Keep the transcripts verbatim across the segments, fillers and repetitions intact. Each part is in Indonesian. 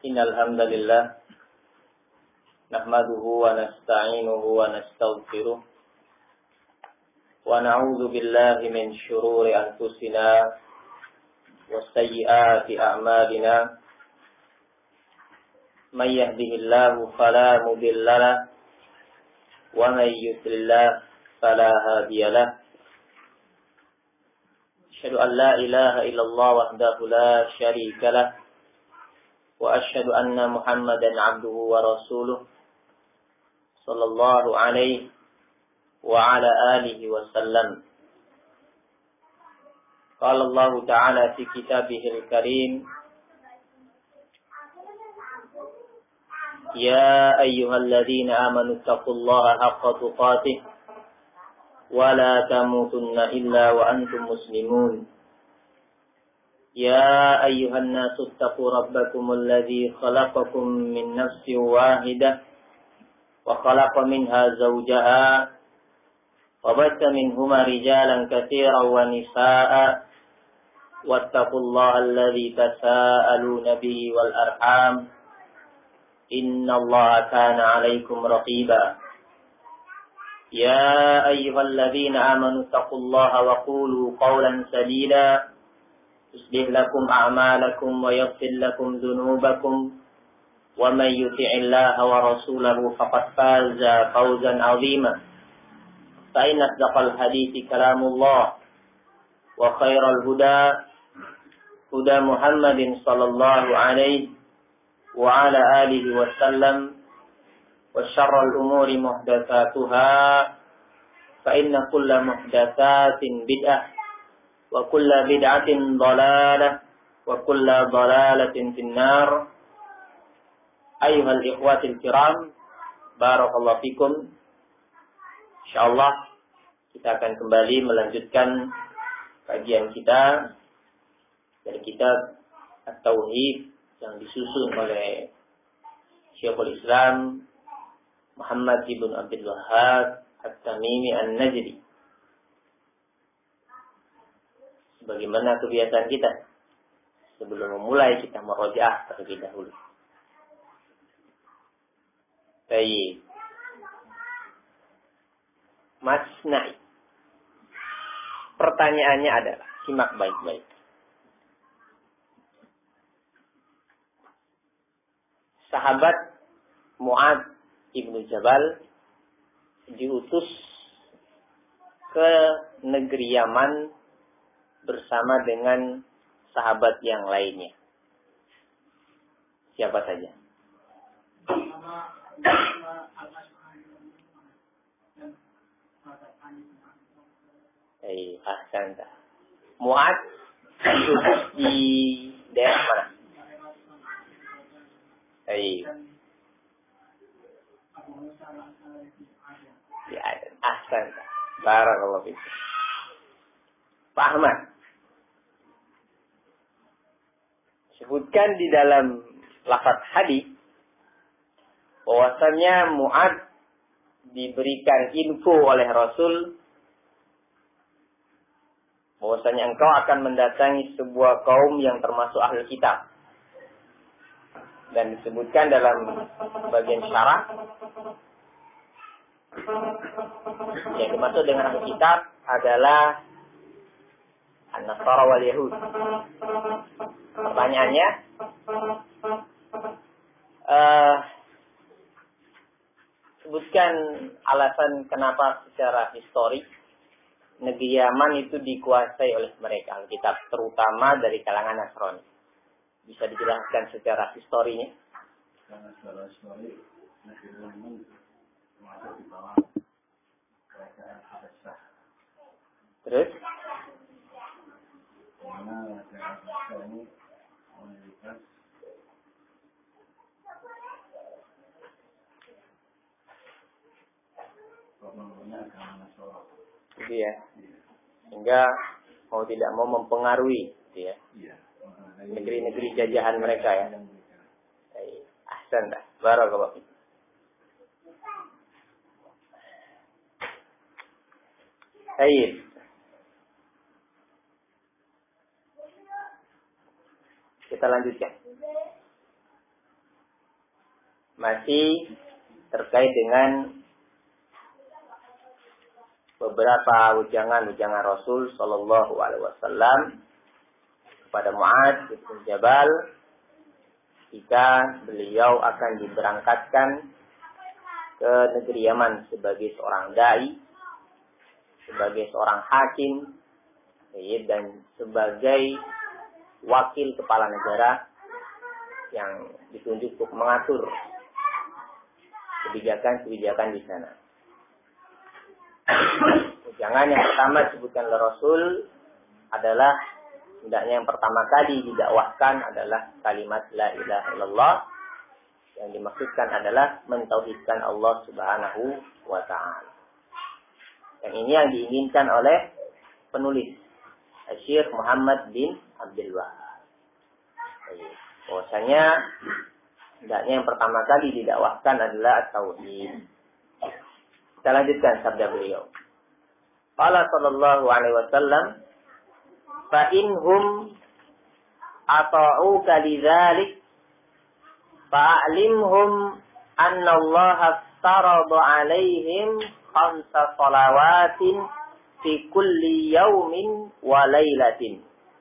Innal hamdalillah nahmaduhu wa nasta'inuhu wa nastaghfiruh wa na'udzu billahi min shururi anfusina wa sayyiati a'malina. May yahdihillahu fala mudilla lahu wa may yudlil fala hadiya lahu. Asyhadu an la ilaha illallah wahdahu la syarika lahu wa asyhadu anna Muhammadan abduhu wa rasuluh sallallahu alaihi wa ala alihi wa sallam. Qala Allah ta'ala fi kitabihil karim, ya ayyuhalladzina amanu taqullaha haqqa tuqatih wa la tamutunna illa wa antum muslimun. يا أيها الناس اتقوا ربكم الذي خلقكم من نفس واحدة وخلق منها زوجها وبث منهما رجالا كثيرا ونساء واتقوا الله الذي تساءلون به والأرحام إن الله كان عليكم رقيبا. يا أيها الذين آمنوا اتقوا الله وقولوا قولا سديدا يصلح لكم أعمالكم ويغفر لكم ذنوبكم ومن يطع الله ورسوله فقد فاز فوزا عظيما. فإن أصدق الحديث كلام الله وخير الهدى هدى محمد صلى الله عليه وعلى آله وسلم وشر الأمور محدثاتها فإن كل محدثات بدعة wa kullu bid'atin dhalalah wa kullu dhalalatin finnar. Ayyuhal ikhwatil kiram, barakallahu fikum. Insyaallah kita akan kembali melanjutkan kajian kita dari kitab At-Tauhid yang disusun oleh Syekhul Islam Muhammad ibn Abdul Wahhab At-Tamimi An-Najdi. Bagaimana kebiasaan kita, sebelum memulai kita merojaah terlebih dahulu. Baik. Mas Nai, pertanyaannya adalah, simak baik-baik. Sahabat Mu'adz ibnu Jabal diutus ke negeri Yaman bersama dengan sahabat yang lainnya. Siapa saja? Eh, ahsanta. Mu'adz diutus di daerah mana? Eh. Ya, ahsanta. Barakallahu fiik. Pak Ahmad, sebutkan di dalam lafaz hadis bahwasanya Mu'adz diberikan info oleh Rasul bahwasanya engkau akan mendatangi sebuah kaum yang termasuk ahli kitab. Dan disebutkan dalam bagian syarah yang dimaksud dengan ahli kitab adalah An-Nasara wal Yahud. Pertanyaannya, uh, sebutkan alasan kenapa secara historik negeri Yaman itu dikuasai oleh mereka Alkitab, terutama dari kalangan Nasrani. Bisa dijelaskan secara historinya? Secara histori, negeri Yaman termasuk di bawah kerajaan Habasyah. Terus? Karena kerajaan Habasyah ini mayoritas pembangunannya agama Nasrani. Gitu ya. Sehingga mau tidak mau mempengaruhi, gitu ya. Negeri-negeri jajahan mereka ya. Ahsan dah. Barakallahu fiik. Baik. Kita lanjutkan. masih terkait dengan beberapa ujangan-ujangan Rasul Shallallahu Alaihi Wasallam kepada Mu'adz bin Jabal jika beliau akan diberangkatkan ke negeri Yaman sebagai seorang dai, sebagai seorang hakim, dan sebagai wakil kepala negara yang ditunjuk untuk mengatur kebijakan-kebijakan di sana. Jangan yang pertama disebutkan oleh Rasul adalah hendaknya yang pertama kali didakwahkan adalah kalimat la ilaha illallah, yang dimaksudkan adalah mentauhidkan Allah Subhanahu wa taala. Yang ini yang diinginkan oleh penulis Syekh Muhammad bin Abdul Wahab. Bahwasanya hendaknya yang pertama kali didakwahkan adalah tauhid. Kita lanjutkan sabda beliau. Qala sallallahu alaihi wasallam, fa inhum ata'uka lidzalik fa'alimhum anna Allah aftarada alaihim khamsa salawatin fi kulli yaumin wa lailatin.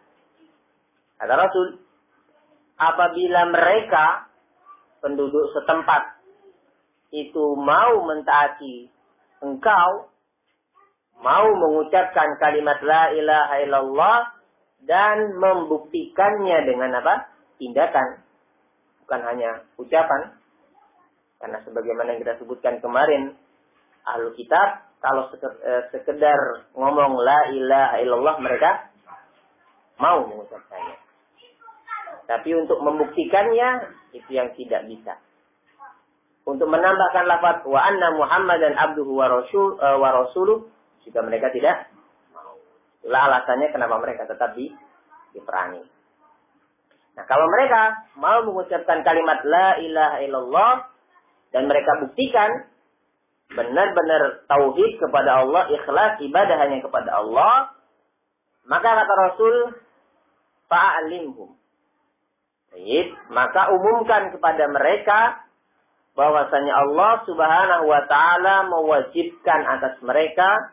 Kata Rasul, apabila mereka penduduk setempat itu mau mentaati engkau, mau mengucapkan kalimat la ilaha illallah dan membuktikannya dengan apa? Tindakan. Bukan hanya ucapan. Karena sebagaimana yang kita sebutkan kemarin, Ahlul Kitab kalau sekedar ngomong la ilaha illallah mereka mau mengucapkannya. Tapi untuk membuktikannya itu yang tidak bisa. Untuk menambahkan lafaz wa anna Muhammadan abduhu wa rasul uh, wa rasuluh jika mereka tidak mau. Itulah alasannya kenapa mereka tetap di diperangi. Nah, kalau mereka mau mengucapkan kalimat la ilaha illallah dan mereka buktikan benar-benar tauhid kepada Allah, ikhlas ibadah hanya kepada Allah, maka kata Rasul, fa'alimhum. Baik, maka umumkan kepada mereka bahwasanya Allah Subhanahu wa taala mewajibkan atas mereka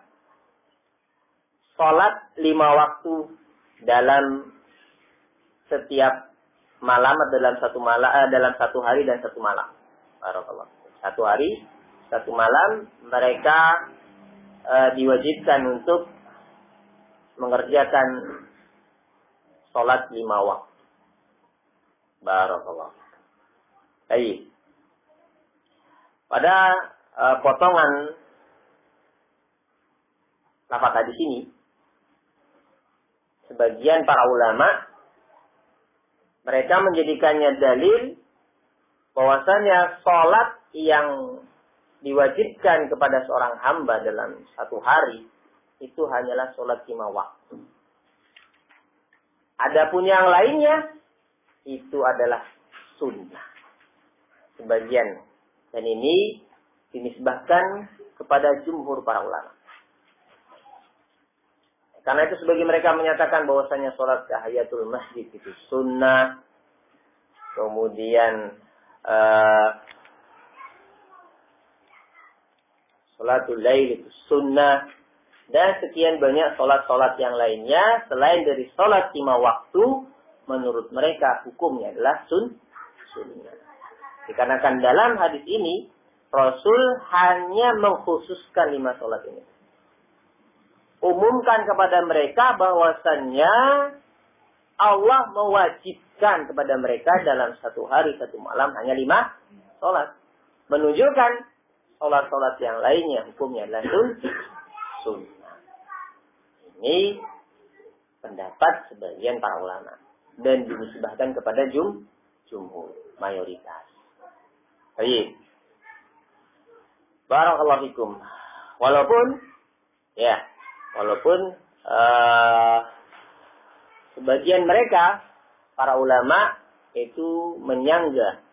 salat lima waktu dalam setiap malam atau dalam satu malam eh, dalam satu hari dan satu malam. Barakallah. Satu hari, satu malam mereka eh, diwajibkan untuk mengerjakan salat lima waktu. Barakallah. Baik. Pada uh, potongan lafaz hadis ini, sebagian para ulama mereka menjadikannya dalil bahwasanya sholat yang diwajibkan kepada seorang hamba dalam satu hari itu hanyalah sholat lima waktu. Adapun yang lainnya itu adalah sunnah. Sebagian. Dan ini dinisbahkan kepada jumhur para ulama. Karena itu sebagian mereka menyatakan bahwasanya sholat tahiyatul masjid itu sunnah. Kemudian uh, sholatul lail itu sunnah. Dan sekian banyak sholat-sholat yang lainnya. Selain dari sholat lima waktu, menurut mereka hukumnya adalah sun, sunnah. Dikarenakan dalam hadis ini, Rasul hanya mengkhususkan lima sholat ini. Umumkan kepada mereka bahwasannya Allah mewajibkan kepada mereka dalam satu hari, satu malam hanya lima sholat. Menunjukkan sholat-sholat yang lainnya hukumnya adalah sunnah. Ini pendapat sebagian para ulama. Dan dinisbahkan kepada jum, jumhur, mayoritas. Baik. Barakallahu fikum. Walaupun ya, walaupun uh, sebagian mereka para ulama itu menyangga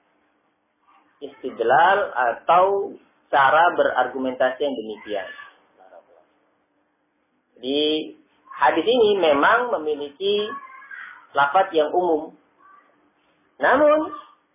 istidlal atau cara berargumentasi yang demikian. Di hadis ini memang memiliki lafaz yang umum. Namun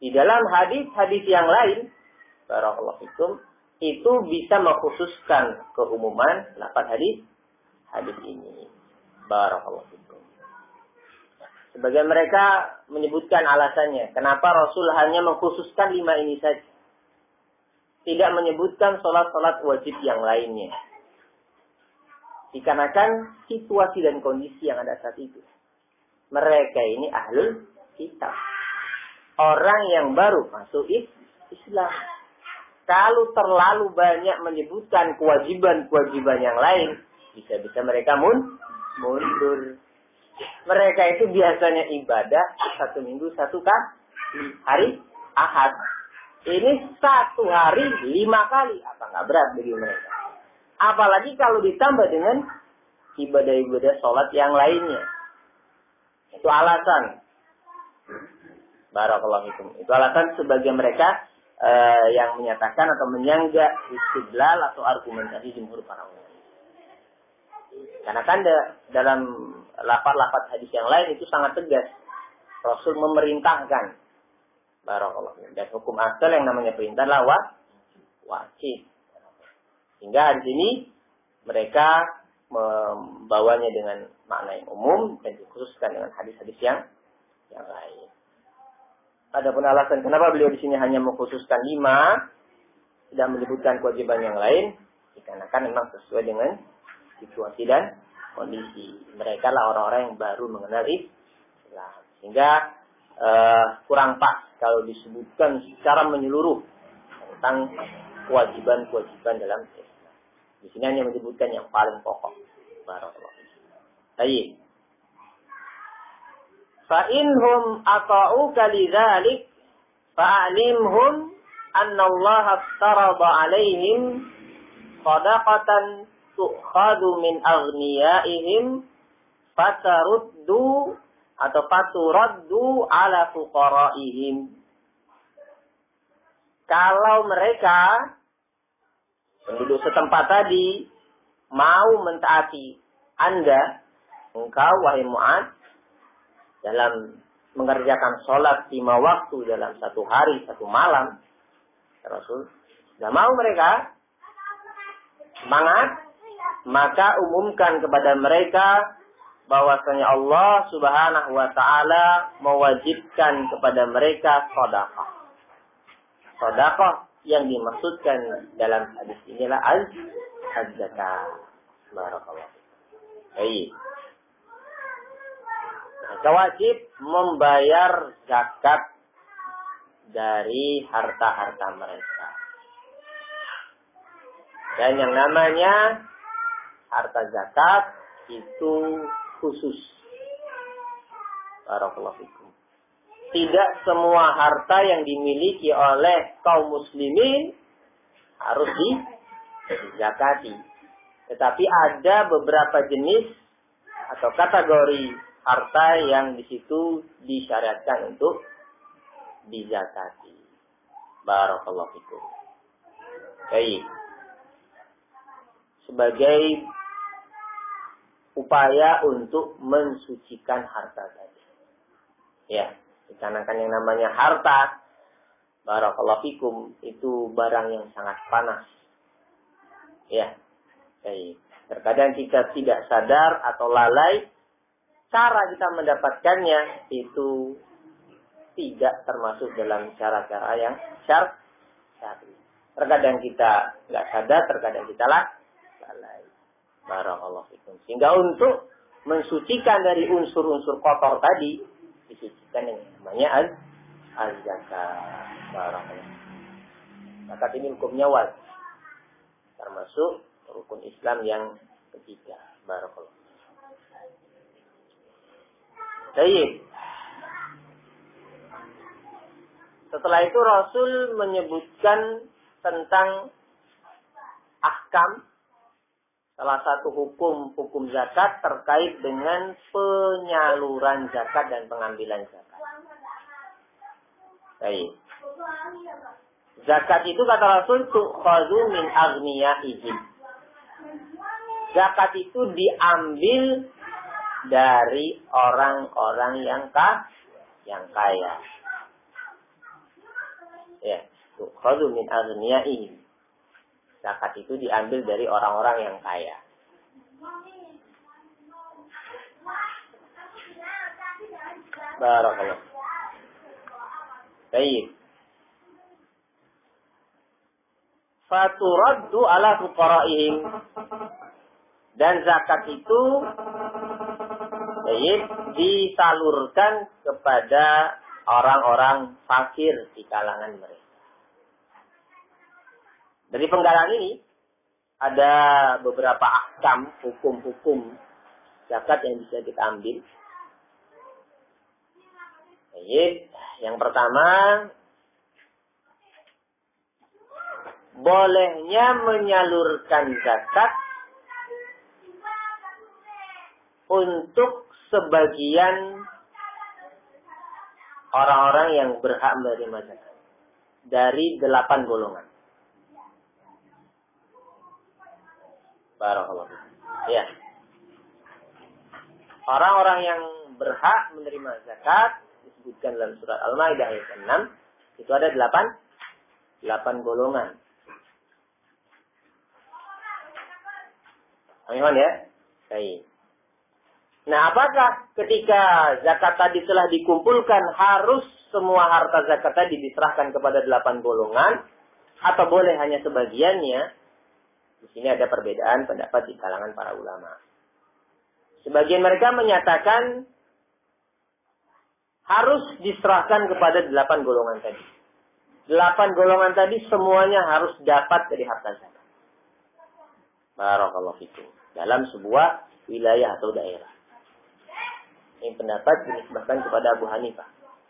Di dalam hadis-hadis yang lain, barakallahu fikum, itu bisa mengkhususkan keumuman lafaz hadis hadis ini. Barakallahu fikum. Sebagian mereka menyebutkan alasannya, kenapa Rasul hanya mengkhususkan lima ini saja. Tidak menyebutkan sholat-sholat wajib yang lainnya. Dikarenakan situasi dan kondisi yang ada saat itu. Mereka ini ahlul kitab. Orang yang baru masuk Islam. Kalau terlalu banyak menyebutkan kewajiban-kewajiban yang lain, bisa-bisa mereka mun, mundur. Mereka itu biasanya ibadah satu minggu satu kali. Hari Ahad. Ini satu hari lima kali. Apa nggak berat bagi mereka? Apalagi kalau ditambah dengan ibadah-ibadah sholat yang lainnya. Itu alasan. Barakallahu fikum. Itu alasan sebagian mereka uh, yang menyatakan atau menyangga istidlal atau argumentasi jumhur para ulama. Karena kan de, dalam lafaz-lafaz hadis yang lain itu sangat tegas. Rasul memerintahkan. Barakallahu fikum. Dan hukum asal yang namanya perintah adalah wajib. Sehingga di sini mereka membawanya dengan makna yang umum dan dikhususkan dengan hadis-hadis yang yang lain. Adapun alasan kenapa beliau di sini hanya mengkhususkan lima, tidak menyebutkan kewajiban yang lain, dikarenakan memang sesuai dengan situasi dan kondisi. Mereka lah orang-orang yang baru mengenal Islam, sehingga uh, kurang pas kalau disebutkan secara menyeluruh tentang kewajiban-kewajiban dalam Islam. Di sini hanya menyebutkan yang paling pokok. Barakallahu. Baik. Fa inhum ata'uka lidzalik fa'alimhum anna Allah aftarada 'alaihim shadaqatan tu'khadhu min aghniyaihim fataruddu atau faturaddu 'ala fuqaraihim. Kalau mereka penduduk setempat tadi mau mentaati Anda, engkau wahai Mu'adz, dalam mengerjakan sholat lima waktu dalam satu hari, satu malam, Rasul sudah mau mereka semangat, maka umumkan kepada mereka bahwasanya Allah Subhanahu wa taala mewajibkan kepada mereka sedekah. Sedekah yang dimaksudkan dalam hadis inilah az-zakat. Barakallahu. Baik. Mereka wajib membayar zakat dari harta-harta mereka. Dan yang namanya harta zakat itu khusus. Barakallahu fikum. Tidak semua harta yang dimiliki oleh kaum muslimin harus dizakati. Tetapi ada beberapa jenis atau kategori harta yang di situ disyariatkan untuk dizakati. Barakallahu fikum. Baik. Sebagai upaya untuk mensucikan harta tadi. Ya. Dikarenakan yang namanya harta, barakallahu fikum, itu barang yang sangat panas. Ya, baik. Terkadang kita tidak sadar atau lalai, cara kita mendapatkannya itu tidak termasuk dalam cara-cara yang syar'i. Terkadang kita nggak sadar, terkadang kita lalai. Barakallahu fikum. Sehingga untuk mensucikan dari unsur-unsur kotor tadi, disucikan yang namanya az-zakat. Barakallahu. Zakat ini hukumnya wajib. Termasuk rukun Islam yang ketiga. Barakallahu. Baik. Setelah itu Rasul menyebutkan tentang ahkam, salah satu hukum hukum zakat terkait dengan penyaluran zakat dan pengambilan zakat. Baik. Zakat itu kata Rasul tu'khadhu min aghniyaihim. Zakat itu diambil dari orang-orang yang kaya, yang kaya. tu'khadhu min aghniyaihim. Zakat itu diambil dari orang-orang yang kaya. Barakallah. Baik. Faturaddu ala fuqara'ihim. Dan zakat itu baik, disalurkan kepada orang-orang fakir di kalangan mereka. Dari penggalan ini ada beberapa ahkam, hukum-hukum zakat yang bisa kita ambil. Baik, yang pertama, bolehnya menyalurkan zakat untuk sebagian orang-orang yang berhak menerima zakat dari delapan golongan. Barakallahu. Ya. Orang-orang yang berhak menerima zakat disebutkan dalam surat Al-Maidah ayat enam, itu ada delapan, delapan golongan. Amin ya? Baik. Nah, apakah ketika zakat tadi telah dikumpulkan harus semua harta zakat tadi diserahkan kepada delapan golongan atau boleh hanya sebagiannya? Di sini ada perbedaan pendapat di kalangan para ulama. Sebagian mereka menyatakan harus diserahkan kepada delapan golongan tadi. Delapan golongan tadi semuanya harus dapat dari harta zakat. Barakallahu fikum. Dalam sebuah wilayah atau daerah. Ini pendapat dinisbahkan kepada Abu Hanifah.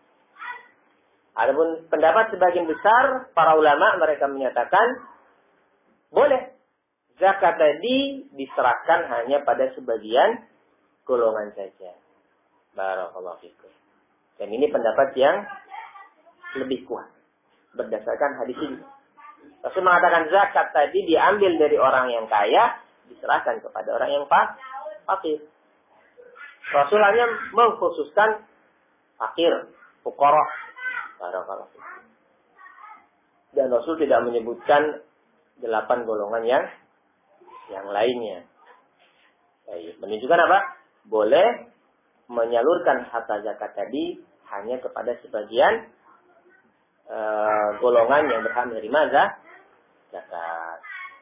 Adapun pendapat sebagian besar para ulama mereka menyatakan boleh zakat tadi diserahkan hanya pada sebagian golongan saja. Barakallahu fikum. Dan ini pendapat yang lebih kuat berdasarkan hadis ini. Rasul mengatakan zakat tadi diambil dari orang yang kaya, diserahkan kepada orang yang fakir. Rasul hanya mengkhususkan fakir, fuqara. Barakallahu fikum. Dan Rasul tidak menyebutkan delapan golongan yang yang lainnya. Baik, menunjukkan apa? Boleh menyalurkan harta zakat tadi hanya kepada sebagian uh, golongan yang berhak menerima zakat.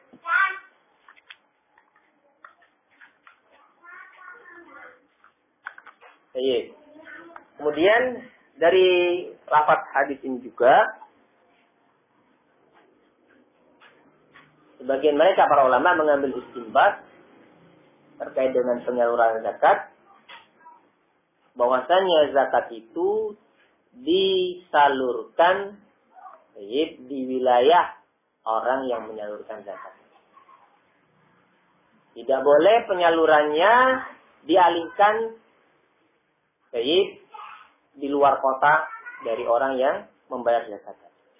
Baik. Kemudian dari lafaz hadis ini juga sebagian mereka para ulama mengambil istinbat terkait dengan penyaluran zakat, bahwasanya zakat itu disalurkan di wilayah orang yang menyalurkan zakat. Tidak boleh penyalurannya dialihkan baik di luar kota dari orang yang membayar zakat.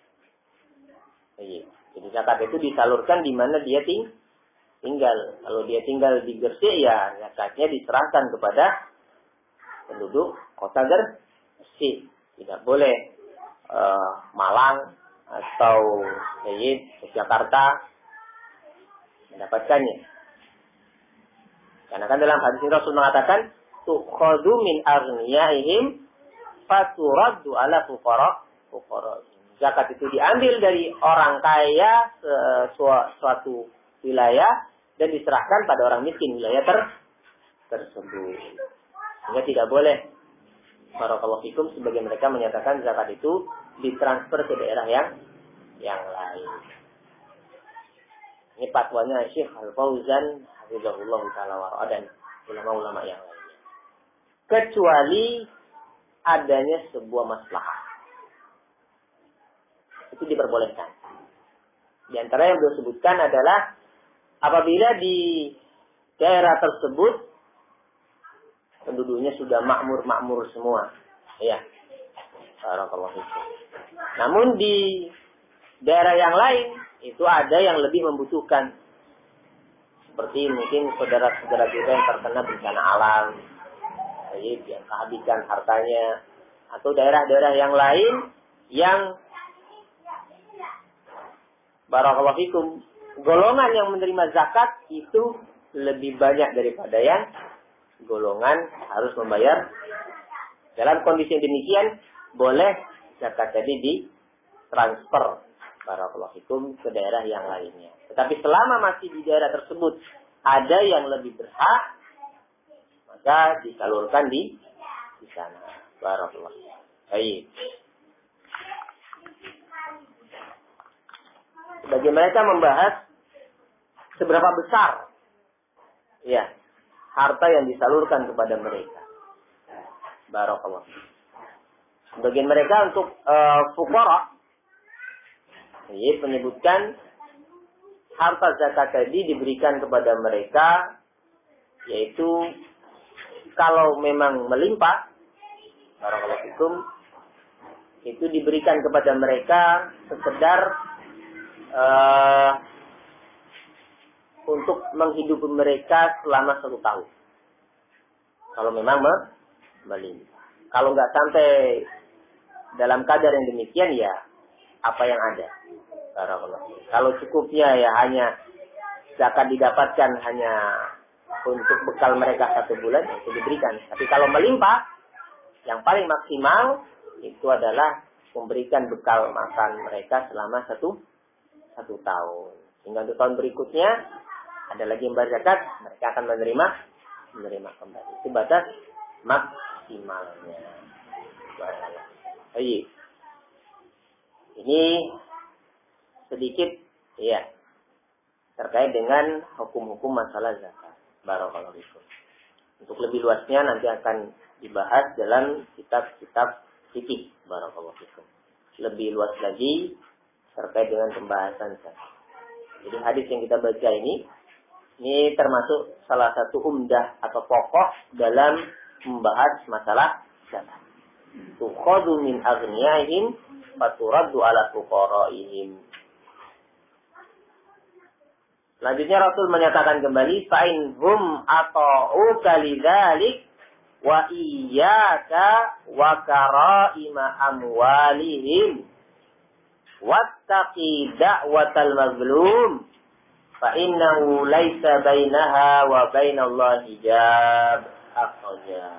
Baik. Jadi zakat itu disalurkan di mana dia ting tinggal. Kalau dia tinggal di Gresik, ya zakatnya diserahkan kepada penduduk kota Gresik. Tidak boleh uh, Malang atau baik Jakarta mendapatkannya. Karena kan dalam hadis Rasul mengatakan tukhadhu min aghniyaihim faturaddu ala fuqara fuqara. Zakat itu diambil dari orang kaya suatu wilayah dan diserahkan pada orang miskin wilayah ter tersebut. Sehingga tidak boleh, barakallahu fikum, sebagian mereka menyatakan zakat itu ditransfer ke daerah yang yang lain. Ini fatwanya Syekh Al-Fauzan hafizahullah taala wa dan ulama-ulama yang lain. Kecuali adanya sebuah maslahah. Itu diperbolehkan. Di antara yang beliau sebutkan adalah apabila di daerah tersebut penduduknya sudah makmur-makmur semua. Ya. Barakallahu fikum. Namun di daerah yang lain itu ada yang lebih membutuhkan. Seperti mungkin saudara-saudara kita yang terkena bencana alam, baik, yang kehabisan hartanya, atau daerah-daerah yang lain yang barakallahu fikum, golongan yang menerima zakat itu lebih banyak daripada yang golongan harus membayar. Dalam kondisi yang demikian, boleh zakat tadi ditransfer barakallahu fikum ke daerah yang lainnya. Tetapi selama masih di daerah tersebut ada yang lebih berhak, maka disalurkan di di sana. Barakallahu. Baik. Bagi mereka membahas seberapa besar ya harta yang disalurkan kepada mereka. Barakallahu. Bagian mereka untuk uh, fuqara, ini menyebutkan harta zakat tadi diberikan kepada mereka, yaitu kalau memang melimpah, barakallahu fikum, itu diberikan kepada mereka sekedar uh, untuk menghidupi mereka selama satu tahun. Kalau memang melimpah. Kalau nggak sampai dalam kadar yang demikian, ya apa yang ada. Kalau cukupnya ya hanya zakat didapatkan hanya untuk bekal mereka satu bulan, itu diberikan. Tapi kalau melimpah, yang paling maksimal itu adalah memberikan bekal makan mereka selama satu satu tahun. Hingga untuk tahun berikutnya ada lagi yang bayar zakat, mereka akan menerima menerima kembali. Itu batas maksimalnya. Baik. Ini sedikit ya terkait dengan hukum-hukum masalah zakat. Barakallahu fikum. Untuk lebih luasnya nanti akan dibahas dalam kitab-kitab fikih. Barakallahu fikum. Lebih luas lagi terkait dengan pembahasan zakat. Jadi hadis yang kita baca ini ini termasuk salah satu umdah atau pokok dalam membahas masalah zakat. Tukhadhu min aghniyaihim faturaddu ala fuqaraihim. Selanjutnya Rasul menyatakan kembali, fa'in hum ata'uka lidzalik wa iyyaka wa karaima amwalihim wattaqi da'watal mazlum fa innahu laisa bainaha wa bainallahi hijab. Akhraja.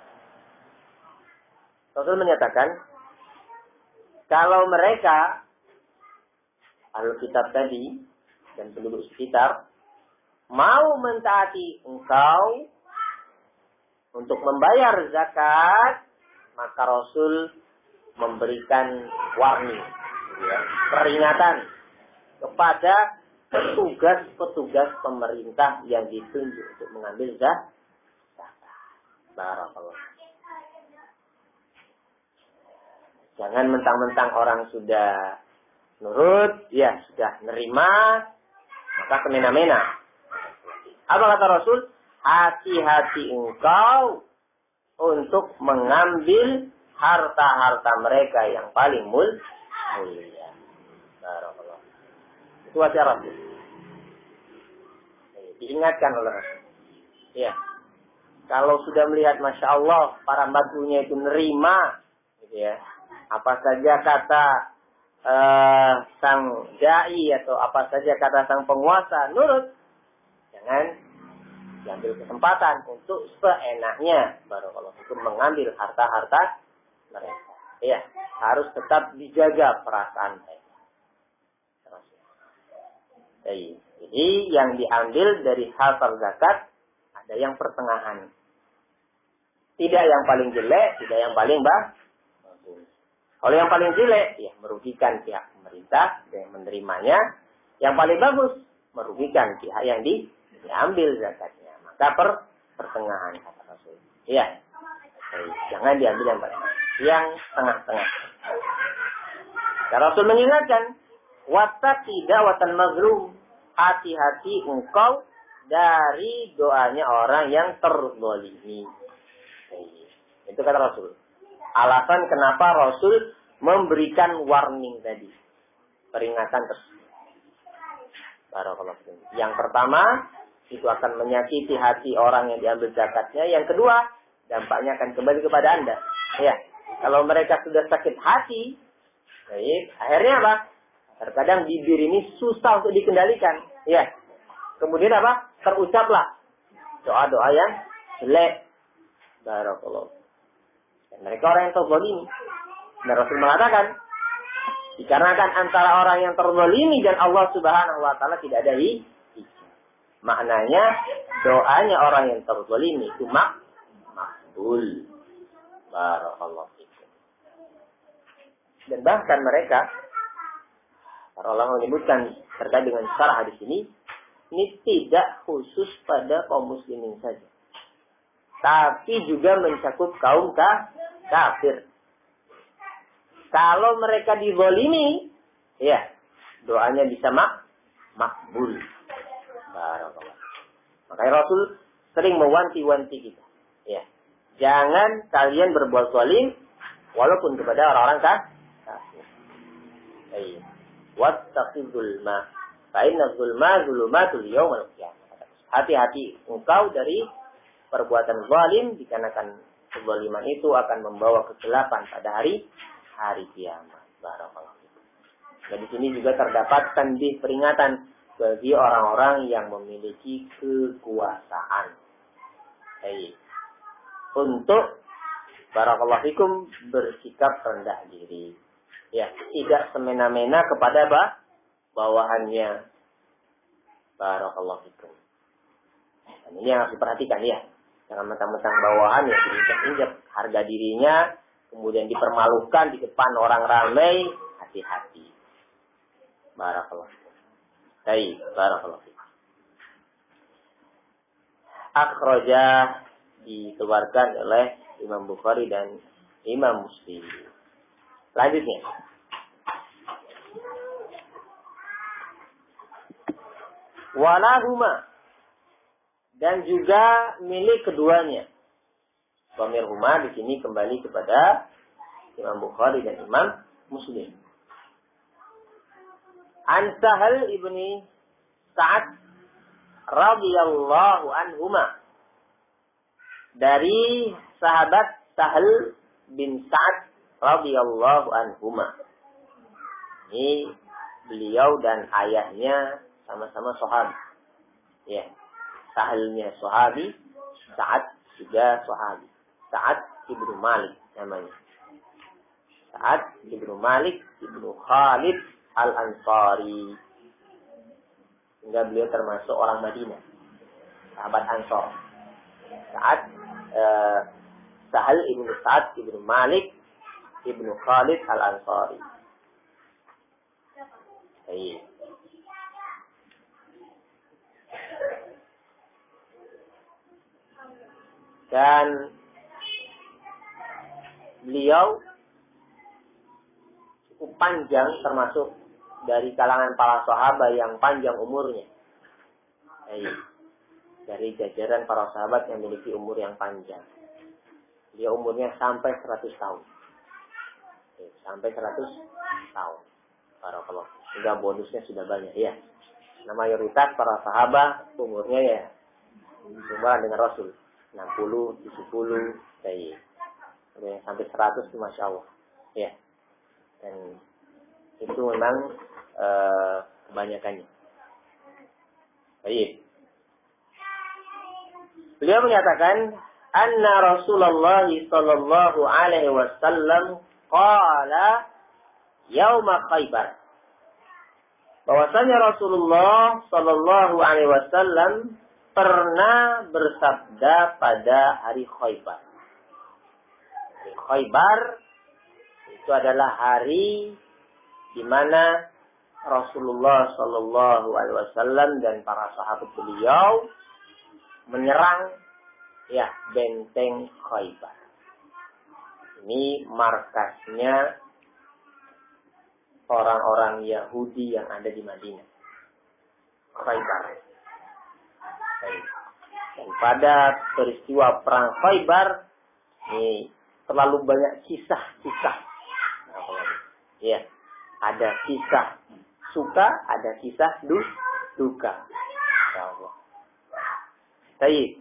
Rasul menyatakan, kalau mereka Ahlul Kitab tadi dan penduduk sekitar mau mentaati engkau untuk membayar zakat, maka Rasul memberikan warning, ya, peringatan kepada petugas-petugas pemerintah yang ditunjuk untuk mengambil zakat. Barakallah. Jangan mentang-mentang orang sudah nurut, ya sudah nerima, maka semena-mena. Apa kata Rasul? Hati-hati engkau untuk mengambil harta-harta mereka yang paling mulia. Barakallah. Itu wasiat Rasul. Diingatkan oleh Rasul. Ya. Kalau sudah melihat Masya Allah para batunya itu nerima, gitu ya. Apa saja kata uh, sang dai atau apa saja kata sang penguasa, nurut. Jangan diambil kesempatan untuk seenaknya barakallahu fikum mengambil harta-harta mereka. Ya, harus tetap dijaga perasaan mereka. Jadi yang diambil dari harta zakat ada yang pertengahan. Tidak yang paling jelek, tidak yang paling bagus. Kalau yang paling jelek, ya merugikan pihak pemerintah yang menerimanya. Yang paling bagus, merugikan pihak yang di, diambil zakatnya. Maka per, pertengahan kata Rasul. Iya. Jangan diambil yang paling bagus. Yang tengah-tengah. Dan Rasul mengingatkan, wattaqi da'watal mazlum. Hati-hati engkau dari doanya orang yang terzalimi. Itu kata Rasul. Alasan kenapa Rasul memberikan warning tadi. Peringatan tersebut. Barakallahu fikum. Yang pertama, itu akan menyakiti hati orang yang diambil zakatnya. Yang kedua, dampaknya akan kembali kepada Anda. Ya, kalau mereka sudah sakit hati, baik, akhirnya apa? Terkadang bibir ini susah untuk dikendalikan. Ya. Kemudian apa? Terucaplah doa-doa yang jelek. Barakallahu. Dan mereka orang yang terzalimi. Dan Rasul mengatakan, dikarenakan antara orang yang terzalimi dan Allah Subhanahu wa taala tidak ada hijab. Maknanya doanya orang yang terzalimi itu mak makbul. Barakallahu fikum. Dan bahkan mereka, para ulama menyebutkan terkait dengan syarah hadis ini, ini tidak khusus pada kaum muslimin saja, tapi juga mencakup kaum kafir. Kalau mereka dizalimi, ya, doanya bisa mak makbul. Barakallah. Makanya Rasul sering mewanti-wanti kita. Ya. Jangan kalian berbuat zalim walaupun kepada orang-orang kafir. Baik. Wattaqil zulma. Fa inna zulma zulumatul yaumil qiyamah. Hati-hati engkau dari perbuatan zalim, dikarenakan kezaliman itu akan membawa kegelapan pada hari hari kiamat. Barakallahu. Dan di sini juga terdapat tandih peringatan bagi orang-orang yang memiliki kekuasaan. Baik. Untuk barakallahu fikum bersikap rendah diri. Ya, tidak semena-mena kepada apa? Bawahannya. Barakallahu fikum. Dan ini yang harus diperhatikan ya. Jangan mentang-mentang bawahan ya diinjak-injak harga dirinya, kemudian dipermalukan di depan orang ramai, hati-hati. Barakallahu. Baik, barakallahu fiik. Akhrajah dikeluarkan oleh Imam Bukhari dan Imam Muslim. Selanjutnya. Walahuma, dan juga milik keduanya. Dhamirhuma di sini kembali kepada Imam Bukhari dan Imam Muslim. An Sahal ibni Sa'ad radhiyallahu anhuma, dari sahabat Sahal bin Sa'ad radhiyallahu anhuma. Ini beliau dan ayahnya sama-sama sahabi. Ya, Sahalnya sahabi, Sa'ad juga sahabi. Sa'ad ibnu Malik namanya. Sa'ad ibnu Malik ibnu Khalid Al-Ansari. Sehingga beliau termasuk orang Madinah, sahabat Ansor. Sa'ad eh, Sahal ibnu Sa'ad ibnu Malik ibnu Khalid Al-Ansari. Baik. Dan beliau cukup panjang, termasuk dari kalangan para sahabat yang panjang umurnya. Baik. Dari jajaran para sahabat yang memiliki umur yang panjang. Dia umurnya sampai seratus tahun. Baik. Sampai seratus tahun. Barakallahu. Sehingga bonusnya sudah banyak ya. Nah, mayoritas para sahabat umurnya ya cuma dengan Rasul. enam puluh, tujuh puluh, baik. Sampai seratus itu Masya Allah. Ya. Dan itu memang e, kebanyakannya. Baik. Beliau menyatakan, anna Rasulullah sallallahu alaihi wasallam qala yauma Khaybar. Bahwasanya Rasulullah sallallahu alaihi wasallam pernah bersabda pada hari Khaybar. Hari Khaybar itu adalah hari di mana Rasulullah Shallallahu Alaihi Wasallam dan para sahabat beliau menyerang ya benteng Khaybar. Ini markasnya orang-orang Yahudi yang ada di Madinah. Khaybar. Dan pada peristiwa perang Khaybar ini terlalu banyak kisah-kisah. Ya, ada kisah suka, ada kisah duka. Insyaallah. Baik.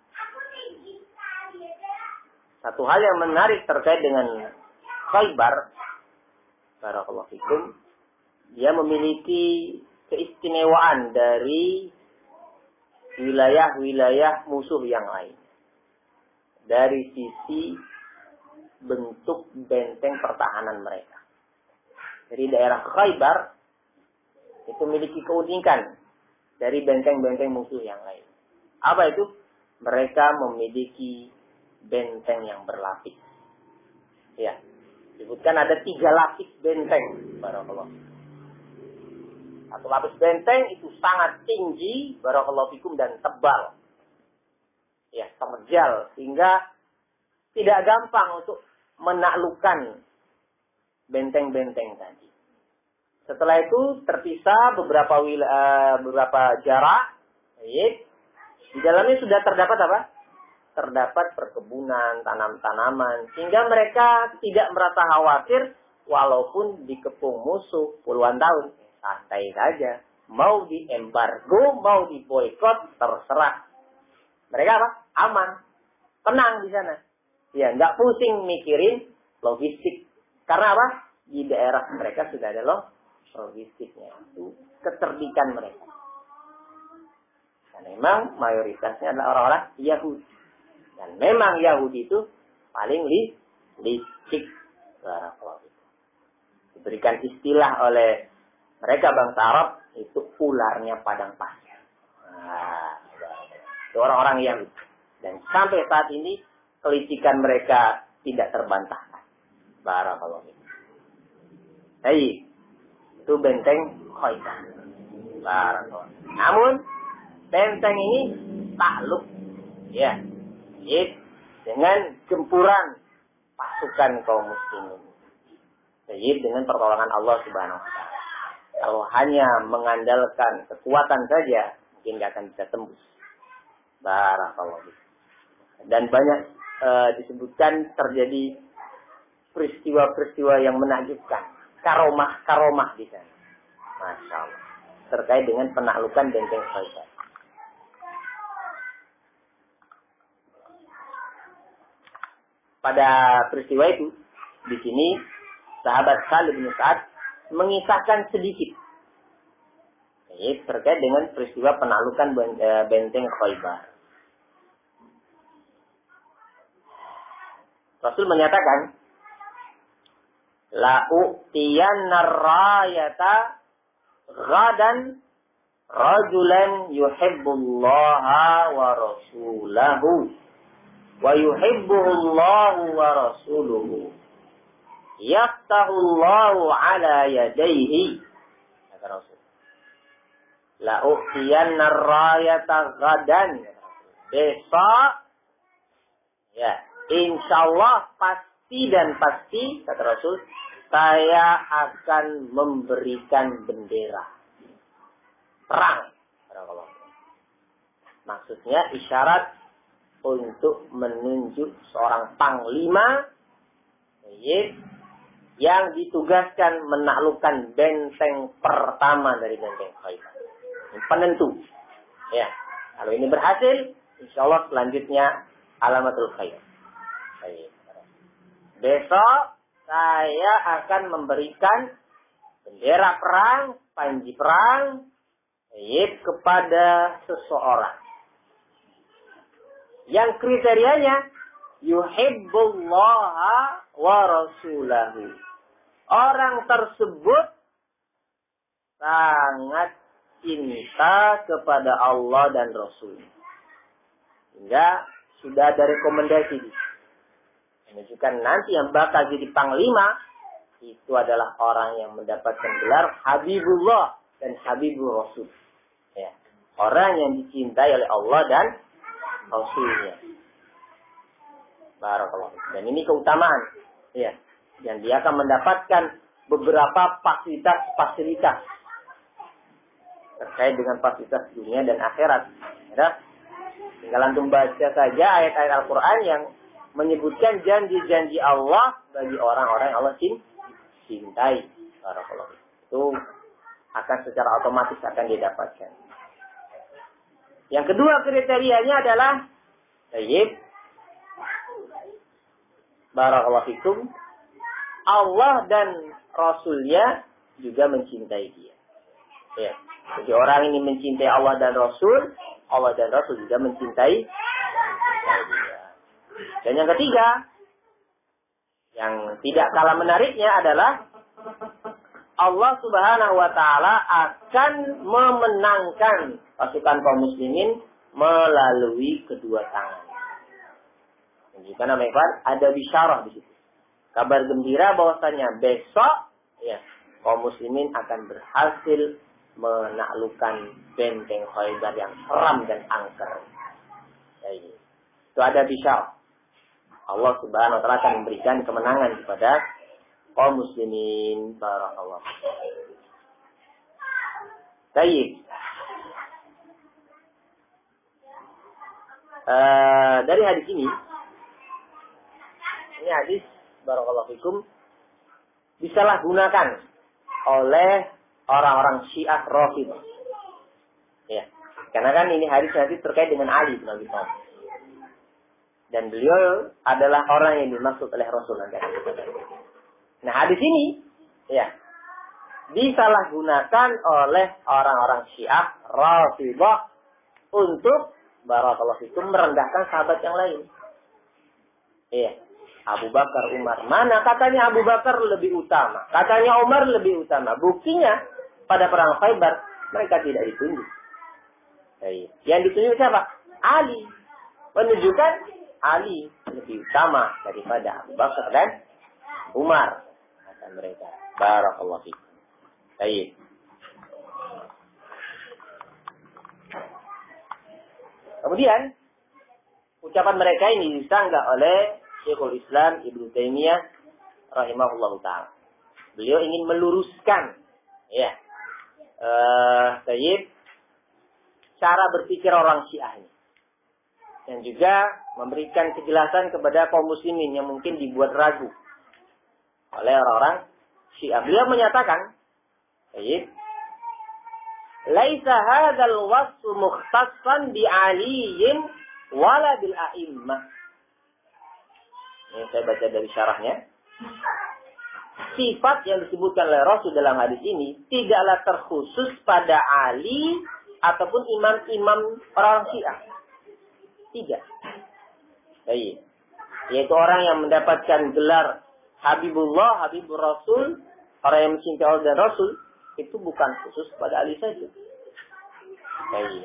Satu hal yang menarik terkait dengan Khaybar, barakallahu fikum, dia memiliki keistimewaan dari wilayah-wilayah musuh yang lain. Dari sisi bentuk benteng pertahanan mereka. Jadi daerah Khaybar itu memiliki keunikan dari benteng-benteng musuh yang lain. Apa itu? Mereka memiliki benteng yang berlapis. Ya, disebutkan ada tiga lapis benteng. Barakallahu. Satu lapis benteng itu sangat tinggi, barakallahu fikum, dan tebal. Ya, terjal sehingga tidak gampang untuk menaklukkan benteng-benteng tadi. Setelah itu terpisah beberapa wilayah, beberapa jarak. Baik. Di dalamnya sudah terdapat apa? Terdapat perkebunan, tanam-tanaman, sehingga mereka tidak merasa khawatir walaupun dikepung musuh puluhan tahun. Santai saja. Mau diembargo, mau diboikot, terserah. Mereka apa? Aman. Tenang di sana. Ya, nggak pusing mikirin logistik. Karena apa? Di daerah mereka sudah ada loh logistiknya. Itu kecerdikan mereka. Dan memang mayoritasnya adalah orang-orang Yahudi. Dan memang Yahudi itu paling li, licik. Diberikan istilah oleh mereka bangsa Arab, itu ularnya padang pasir. Nah, itu orang-orang Yahudi. Dan sampai saat ini kelicikan mereka tidak terbantahkan. Barakallahu fikum. Hei, itu benteng Khaybar. Barakallahu. Namun benteng ini takluk, ya, yaitu dengan gempuran pasukan kaum muslimin. Yaitu dengan pertolongan Allah Subhanahu Wa Taala. Kalau hanya mengandalkan kekuatan saja, mungkin nggak akan bisa tembus. Barakallahu fikum. Dan banyak e, disebutkan terjadi peristiwa-peristiwa yang menakjubkan, karomah-karomah di sana. Masya Allah. Terkait dengan penaklukan benteng Khaybar. Pada peristiwa itu, di sini sahabat Khalid bin Sa'ad mengisahkan sedikit terkait dengan peristiwa penaklukan benteng Khaybar. Rasul menyatakan, la u'tiyanna rayata ghadan rajulan yuhibbullaha wa rasulahu wa yuhibbuhullahu wa rasuluhu yaftahullahu ala yadayhi. Kata Rasul, la u'tiyanna rayata ghadan, besok, ya, insyaallah pasti dan pasti, kata Rasul, saya akan memberikan bendera perang. Maksudnya isyarat untuk menunjuk seorang panglima yang ditugaskan menaklukkan benteng pertama dari benteng Khaybar. Penentu. Ya, kalau ini berhasil, insyaallah selanjutnya alamatul khair. Besok saya akan memberikan bendera perang, panji perang, yaitu kepada seseorang yang kriterianya yuhibbullaha wa rasulahu. Orang tersebut sangat cinta kepada Allah dan Rasul. Hingga sudah ada rekomendasi menunjukkan nanti yang bakal jadi panglima itu adalah orang yang mendapatkan gelar Habibullah dan Habibur Rasul. Ya. Orang yang dicintai oleh Allah dan Rasulnya. Barakallahu. Dan ini keutamaan. Ya. Dan dia akan mendapatkan beberapa fasilitas-fasilitas terkait dengan fasilitas dunia dan akhirat. Ya. Tinggal antum baca saja ayat-ayat Al-Quran yang menyebutkan janji-janji Allah bagi orang-orang yang Allah cintai. Barakallahu. Itu akan secara otomatis akan didapatkan. Yang kedua kriterianya adalah tayyib. Barakallahu fikum. Allah dan Rasulnya juga mencintai dia. Ya. Jadi orang ini mencintai Allah dan Rasul, Allah dan Rasul juga mencintai dia. Dan yang ketiga, yang tidak kalah menariknya adalah Allah Subhanahu wa taala akan memenangkan pasukan kaum muslimin melalui kedua tangan. Menunjukkan apa ya, ada bisyarah di situ. Kabar gembira bahwasanya besok ya kaum muslimin akan berhasil menaklukkan benteng Khaybar yang seram dan angker. Jadi, itu ada bisyarah. Allah Subhanahu wa taala akan memberikan kemenangan kepada kaum muslimin. Barakallahu. Baik. Uh, dari hadis ini, ini hadis barakallahu fikum disalahgunakan oleh orang-orang Syiah Rafidhah. Ya. Karena kan ini hadis nanti terkait dengan Ali bin Abi Thalib. Dan beliau adalah orang yang dimaksud oleh Rasulullah. Nah, hadis ini ya disalahgunakan oleh orang-orang Syiah Rafidhah untuk barakallahu fikum merendahkan sahabat yang lain. Iya. Abu Bakar, Umar. Mana katanya Abu Bakar lebih utama? Katanya Umar lebih utama. Buktinya pada perang Khaybar mereka tidak ditunjuk. Iya. Yang ditunjuk siapa? Ali. Menunjukkan Ali lebih utama daripada Abu Bakar dan Umar. Kata mereka. Barakallahu fikum. Baik. Kemudian ucapan mereka ini disanggah oleh Syekhul Islam Ibnu Taimiyah rahimahullahu taala. Beliau ingin meluruskan ya eh uh, cara berpikir orang Syiah ini. Dan juga memberikan kejelasan kepada kaum muslimin yang mungkin dibuat ragu oleh orang-orang Syiah. Beliau menyatakan, baik, laisa hadzal wasfu mukhtassan bi aliyin wala bil a'immah. Ini saya baca dari syarahnya. Sifat yang disebutkan oleh Rasul dalam hadis ini tidaklah terkhusus pada Ali ataupun imam-imam orang Syiah. Tidak. Baik. Yaitu orang yang mendapatkan gelar Habibullah, Habibur Rasul, orang yang mencintai Allah dan Rasul, itu bukan khusus pada Ali saja. Baik.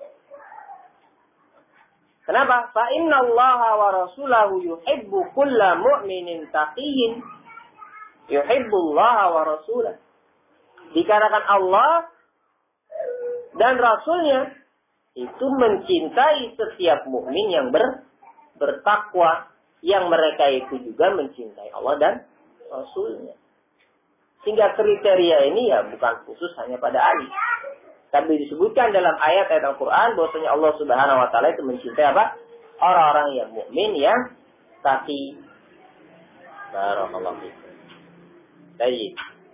Kenapa? Fa inna Allah wa rasulahu yuhibbu kulla mu'minin taqiyyin yuhibbu Allah wa rasulah. Dikarenakan Allah dan Rasulnya itu mencintai setiap mukmin yang ber, bertakwa, yang mereka itu juga mencintai Allah dan Rasulnya. Sehingga kriteria ini ya bukan khusus hanya pada Ali. Tapi disebutkan dalam ayat-ayat Al-Quran bahwasanya Allah Subhanahu wa taala itu mencintai apa? Orang-orang yang mukmin yang taqi. Barakallahu fiikum. Baik.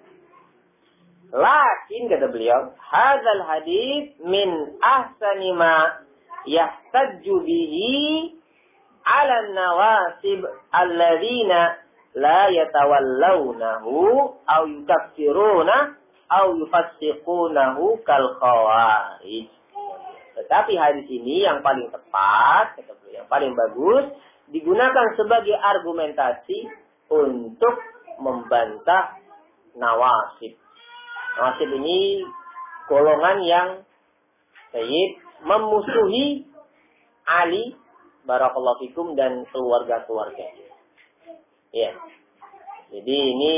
Lakin kata beliau, hadzal hadits min ahsani ma yahtajju bihi 'ala an-nawasib alladzina la yatawallawnahu aw yukaffiruna aw yufassiqunahu kal khawarij. Tetapi hadis ini yang paling tepat, kata beliau, yang paling bagus digunakan sebagai argumentasi untuk membantah nawasib. Nawasib ini golongan yang sayyid memusuhi Ali barakallahu fikum dan keluarga-keluarga. Ya. Jadi ini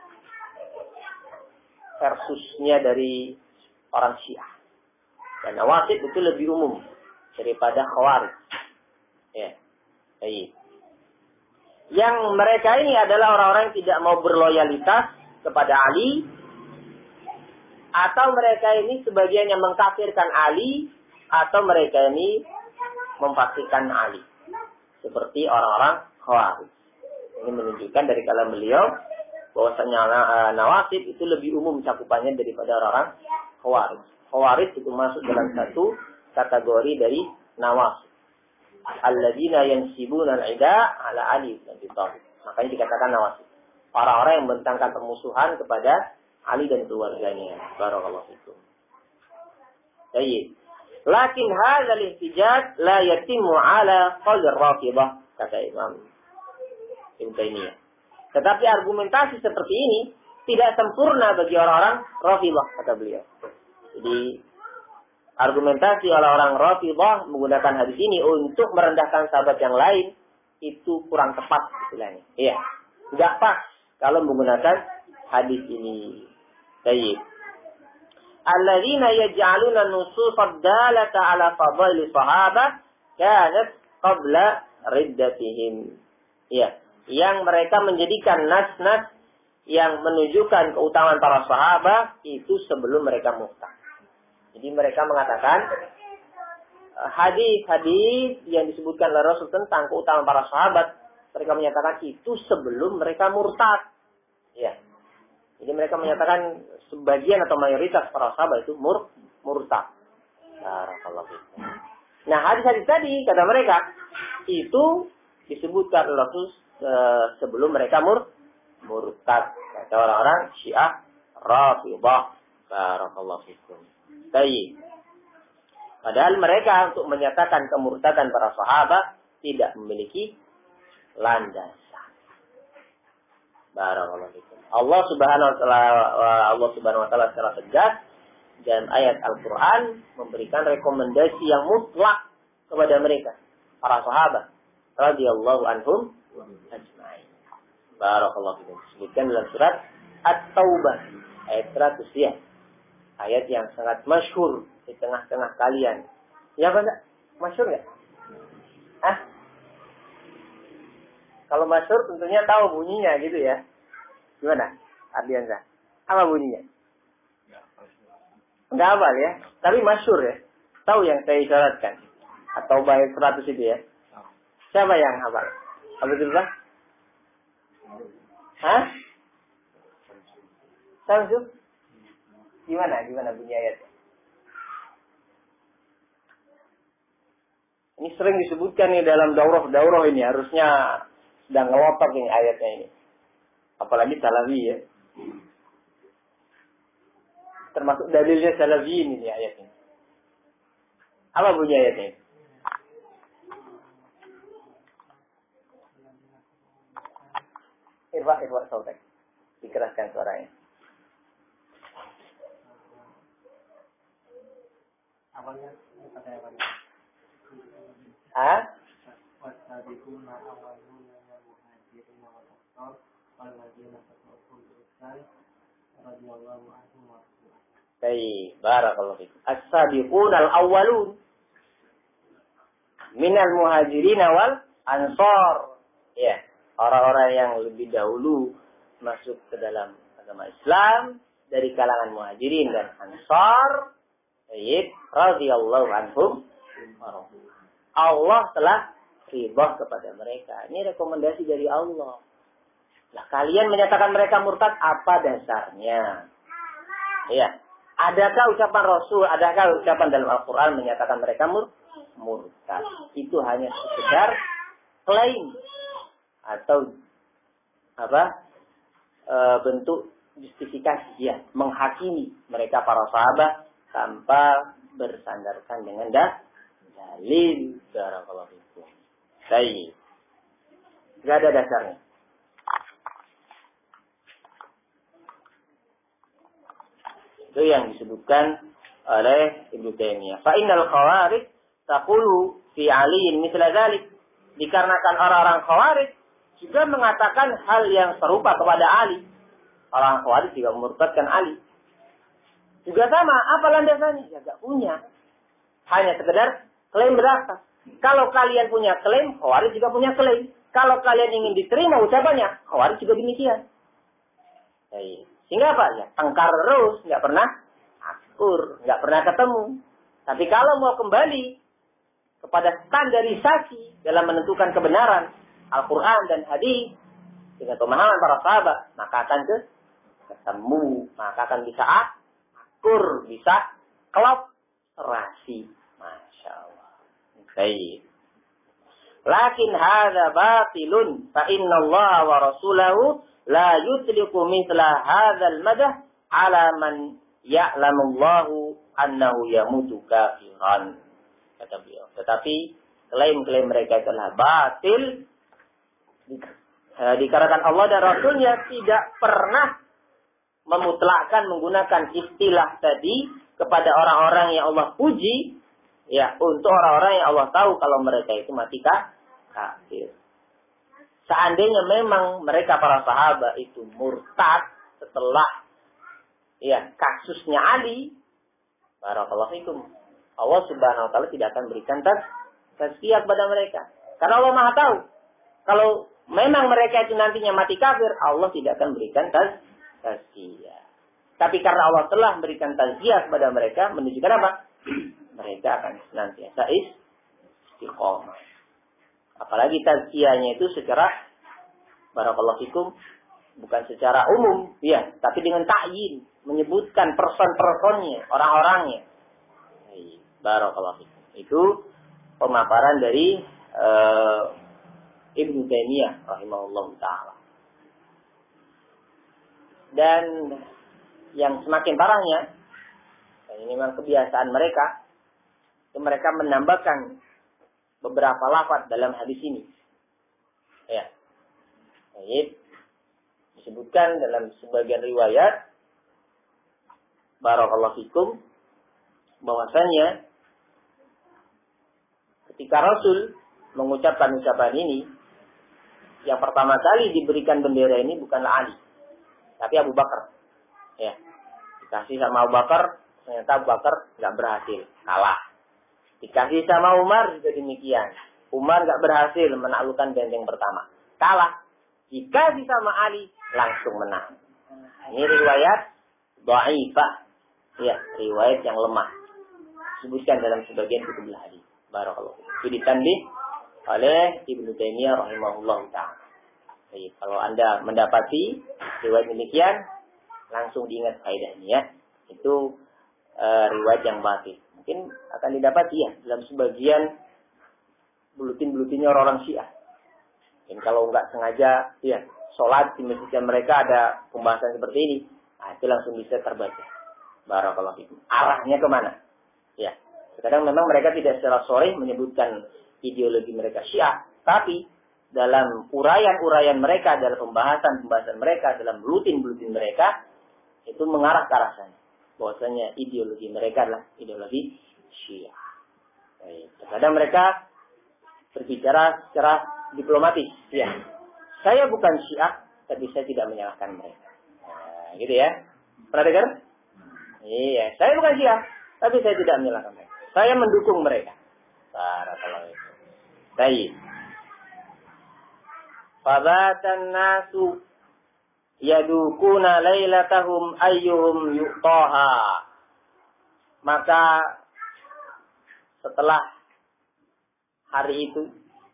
versusnya dari orang Syiah. Dan nawasib itu lebih umum daripada khawarij. Ya. Baik. Yang mereka ini adalah orang-orang yang tidak mau berloyalitas kepada Ali, atau mereka ini sebagian yang mengkafirkan Ali, atau mereka ini memfasihkan Ali. Seperti orang-orang khawarij. Ini menunjukkan dari kalam beliau bahwasanya nawasib itu lebih umum cakupannya daripada orang-orang khawarij. Khawarij itu masuk dalam satu kategori dari nawasib. Alladzina yansibuna al-'ida 'ala Ali bin Abi Thalib. Makanya dikatakan nawasib. Orang-orang yang membentangkan permusuhan kepada Ali dan keluarganya. Barakallahu fikum. Baik. Lakin hadzal ihtijaj la yatimu ala qaul Rafidhah, kata Imam Ibnu Taimiyah. Tetapi argumentasi seperti ini tidak sempurna bagi orang-orang Rafidhah, kata beliau. Jadi argumentasi orang-orang Rafidhah menggunakan hadis ini untuk merendahkan sahabat yang lain itu kurang tepat istilahnya. Iya. Enggak pas kalau menggunakan hadis ini. Baik. Alladzina yaj'aluna an-nusus ad-dalata 'ala fadaili sahabah kanat qabla riddatihim. Ya, yang mereka menjadikan nas-nas yang menunjukkan keutamaan para sahabat itu sebelum mereka murtad. Jadi mereka mengatakan hadis-hadis yang disebutkan oleh Rasul tentang keutamaan para sahabat, mereka menyatakan itu sebelum mereka murtad. Ya. Jadi mereka menyatakan sebagian atau mayoritas para sahabat itu mur murtad. Nah, hadis-hadis tadi kata mereka itu disebutkan oleh Rasul e, sebelum mereka mur murtad. Kata orang-orang Syiah Rafidhah. Barakallahu fikum. Baik. Padahal mereka untuk menyatakan kemurtadan para sahabat tidak memiliki landasan. Barakallahu fikum. Allah Subhanahu wa taala Allah Subhanahu wa taala secara tegas dan ayat Al-Qur'an memberikan rekomendasi yang mutlak kepada mereka, para sahabat radhiyallahu anhum ajma'in. Barakallahu fikum. Disebutkan dalam surat At-Taubah ayat seratus ya. Ayat yang sangat masyhur di tengah-tengah kalian. Ya benar? Masyhur enggak? Ah? Kalau masyhur tentunya tahu bunyinya gitu ya. Gimana? Ardiansa. Apa bunyinya? Enggak hafal ya. Tapi masyhur ya. Tahu yang saya isyaratkan. Atau bayat seratus itu ya. Siapa yang hafal? Abdullah? Hah? Samsul? Gimana? Gimana bunyi ayatnya? Ini sering disebutkan nih dalam daurah-daurah ini. Harusnya sedang ngelotok ini ayatnya ini. Apalagi Salafi ya. Termasuk dalilnya Salafi ini nih ayatnya. Apa bunyi ayatnya? Irwa, irwa, sautek. Dikeraskan suaranya. Awalnya, pada awalnya. Hah? Wasabiquna awwaluna minal muhajirin wal ansar walladzina tabi'uhum bi ihsan radhiyallahu anhum wa radu. Baik, barakallahu fikum. As-sabiquna al-awwalun minal muhajirin wal ansar. Ya, orang-orang yang lebih dahulu masuk ke dalam agama Islam dari kalangan muhajirin dan ansar. Baik, radhiyallahu anhum. Allah telah ridha kepada mereka. Ini rekomendasi dari Allah. Nah, kalian menyatakan mereka murtad, apa dasarnya? Ya, adakah ucapan Rasul, adakah ucapan dalam Al-Quran menyatakan mereka mur murtad? Itu hanya sekedar klaim atau apa e, bentuk justifikasi, ya, menghakimi mereka para sahabat tanpa bersandarkan dengan dah dalil. Barakallahu fikum. Baik. Enggak ada dasarnya. Itu yang disebutkan oleh Ibnu Taimiyah. Fa innal khawarij taqulu fi Ali mithla dzalik. Dikarenakan orang-orang khawarij juga mengatakan hal yang serupa kepada Ali. Orang khawarij juga memurtadkan Ali. Juga sama, apa landasannya? Ya enggak punya. Hanya sekedar klaim berdasar. Kalau kalian punya klaim, Khawarij juga punya klaim. Kalau kalian ingin diterima ucapannya, Khawarij juga demikian. Baik. Sehingga apa? Ya, tengkar terus, nggak pernah akur, nggak pernah ketemu. Tapi kalau mau kembali kepada standarisasi dalam menentukan kebenaran Al-Quran dan hadis dengan pemahaman para sahabat, maka akan ke ketemu, maka akan bisa akur, bisa klop serasi. Masya Allah. Baik. Lakin hadza batilun fa inna Allah wa rasulahu la yutliqu mithla hadzal madah ala man ya'lamullahu annahu yamutu kafiran. Kata beliau. Tetapi klaim-klaim mereka adalah batil. Dikarenakan Allah dan Rasulnya tidak pernah memutlakkan menggunakan istilah tadi kepada orang-orang yang Allah puji, ya, untuk orang-orang yang Allah tahu kalau mereka itu mati kafir. Seandainya memang mereka para sahabat itu murtad setelah ya kasusnya Ali, barakallahu fikum, Allah Subhanahu wa taala tidak akan berikan tazkiyah kepada mereka. Karena Allah Maha tahu. Kalau memang mereka itu nantinya mati kafir, Allah tidak akan berikan tazkiyah. Tapi karena Allah telah memberikan tazkiyah kepada mereka, menunjukkan apa? Mereka akan senantiasa istiqomah. Apalagi tazkiyahnya itu secara barakallahu fikum bukan secara umum, ya, tapi dengan ta'yin, menyebutkan person-personnya, orang-orangnya. Barakallahu fikum. Itu pemaparan dari uh, Ibnu Taimiyah rahimahullah taala. Dan yang semakin parahnya, dan ini memang kebiasaan mereka, mereka menambahkan beberapa lafaz dalam hadis ini. Ya. Baik. Disebutkan dalam sebagian riwayat barakallahu fikum bahwasanya ketika Rasul mengucapkan ucapan ini, yang pertama kali diberikan bendera ini bukanlah Ali, tapi Abu Bakar. Ya. Dikasih sama Abu Bakar, ternyata Abu Bakar nggak berhasil, kalah. Dikasih sama Umar juga demikian. Umar nggak berhasil menaklukkan benteng pertama, kalah. Dikasih sama Ali, langsung menang. Ini riwayat dhaifah, ya, riwayat yang lemah. Disebutkan dalam sebagian kitab hadis. Barakallahu. Itu ditandih oleh Ibnu Taimiyah rahimahullah taala. Jadi kalau Anda mendapati riwayat demikian, langsung diingat faedahnya, ya. Itu uh, riwayat yang batil. Mungkin akan didapati ya dalam sebagian bulutin-bulutinnya orang-orang Syiah. Dan kalau nggak sengaja, ya, sholat di masjid mereka ada pembahasan seperti ini, nah, itu langsung bisa terbaca. Barakallahu fikum. Arahnya kemana? Ya. Kadang memang mereka tidak secara sharih menyebutkan ideologi mereka Syiah, tapi dalam uraian-uraian mereka, dalam pembahasan-pembahasan mereka, dalam bulutin-bulutin mereka, itu mengarah ke arah sana. Bahwasanya ideologi mereka adalah ideologi Syiah. Baik. Kadang mereka berbicara secara diplomatis, ya. Saya bukan Syiah, tapi saya tidak menyalahkan mereka. Nah, gitu ya. Pernah dengar? Iya, saya bukan Syiah, tapi saya tidak menyalahkan mereka. Saya mendukung mereka. Barakallahu fikum. Baik. Fabatan nasu yadukuna lailatahum ayyuhum yuqtaha. Maka setelah hari itu,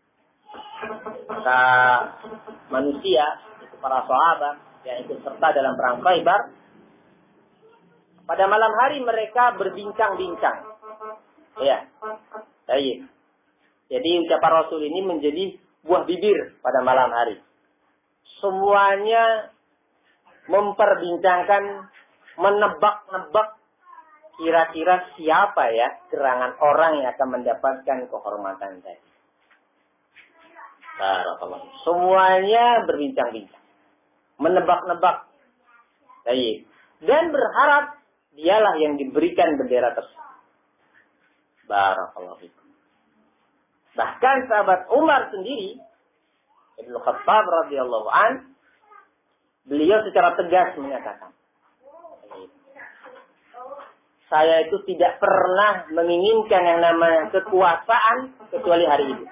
maka manusia, itu para sahabat yang ikut serta dalam perang Khaibar, pada malam hari mereka berbincang-bincang. Ya, baik. Jadi ucapan Rasul ini menjadi buah bibir pada malam hari. Semuanya memperbincangkan, menebak-nebak kira-kira siapa ya gerangan orang yang akan mendapatkan kehormatan tadi. Barakallahu. Semuanya berbincang-bincang, menebak-nebak. Baik. Dan berharap dialah yang diberikan bendera tersebut. Barakallahu fikum. Bahkan sahabat Umar sendiri, Ibnu Khattab radhiyallahu an, beliau secara tegas menyatakan, saya itu tidak pernah menginginkan yang namanya kekuasaan kecuali hari itu.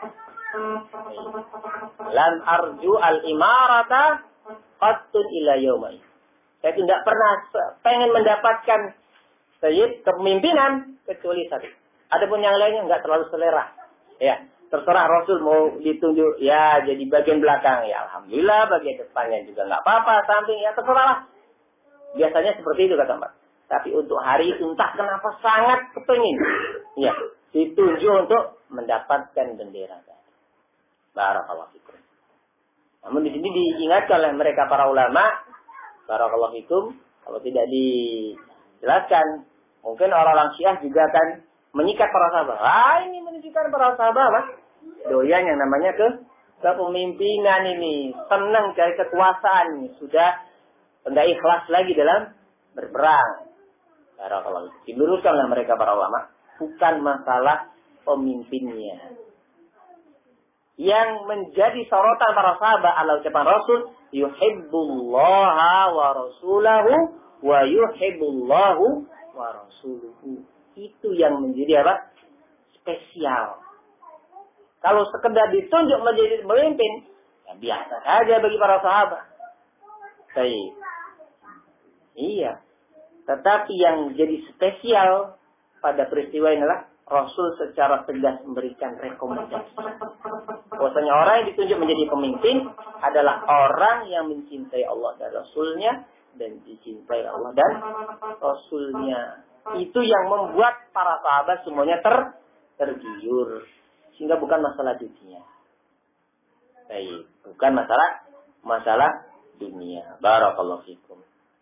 Lam arju al-imarata qattun ila yaumai. Saya tidak pernah pengen mendapatkan sayyid kepemimpinan kecuali satu. Adapun yang lainnya enggak terlalu selera. Ya, terserah Rasul mau ditunjuk ya jadi bagian belakang, ya alhamdulillah, bagian depannya juga enggak apa-apa, samping ya terserah. Biasanya seperti itu kata Mbak. Tapi untuk hari itu entah kenapa sangat kepengin, ya, ditunjuk untuk mendapatkan bendera. Barakallahu fikum. Namun di sini diingatkan oleh mereka para ulama, barakallahu fikum, Kalau tidak dijelaskan, mungkin orang-orang Syiah juga akan menyikat para sahabat. Ah, ini menunjukkan para sahabat doyan yang namanya ke kepemimpinan ini, senang cari kekuasaan ini, sudah tidak ikhlas lagi dalam berperang. Barakallahu. Diluruskanlah mereka para ulama, bukan masalah pemimpinnya. Yang menjadi sorotan para sahabat adalah ucapan Rasul, yuhibbullaha wa rasulahu wa yuhibbullahu wa rasuluhu. Itu yang menjadi apa? Spesial. Kalau sekedar ditunjuk menjadi pemimpin, ya biasa saja bagi para sahabat. Baik. Iya. Tetapi yang jadi spesial pada peristiwa ini adalah Rasul secara tegas memberikan rekomendasi. Bahwasanya orang yang ditunjuk menjadi pemimpin adalah orang yang mencintai Allah dan Rasulnya dan dicintai Allah dan Rasulnya. Itu yang membuat para sahabat semuanya ter tergiur. Sehingga bukan masalah dunia. Baik, bukan masalah masalah dunia. Barakallahu fikum.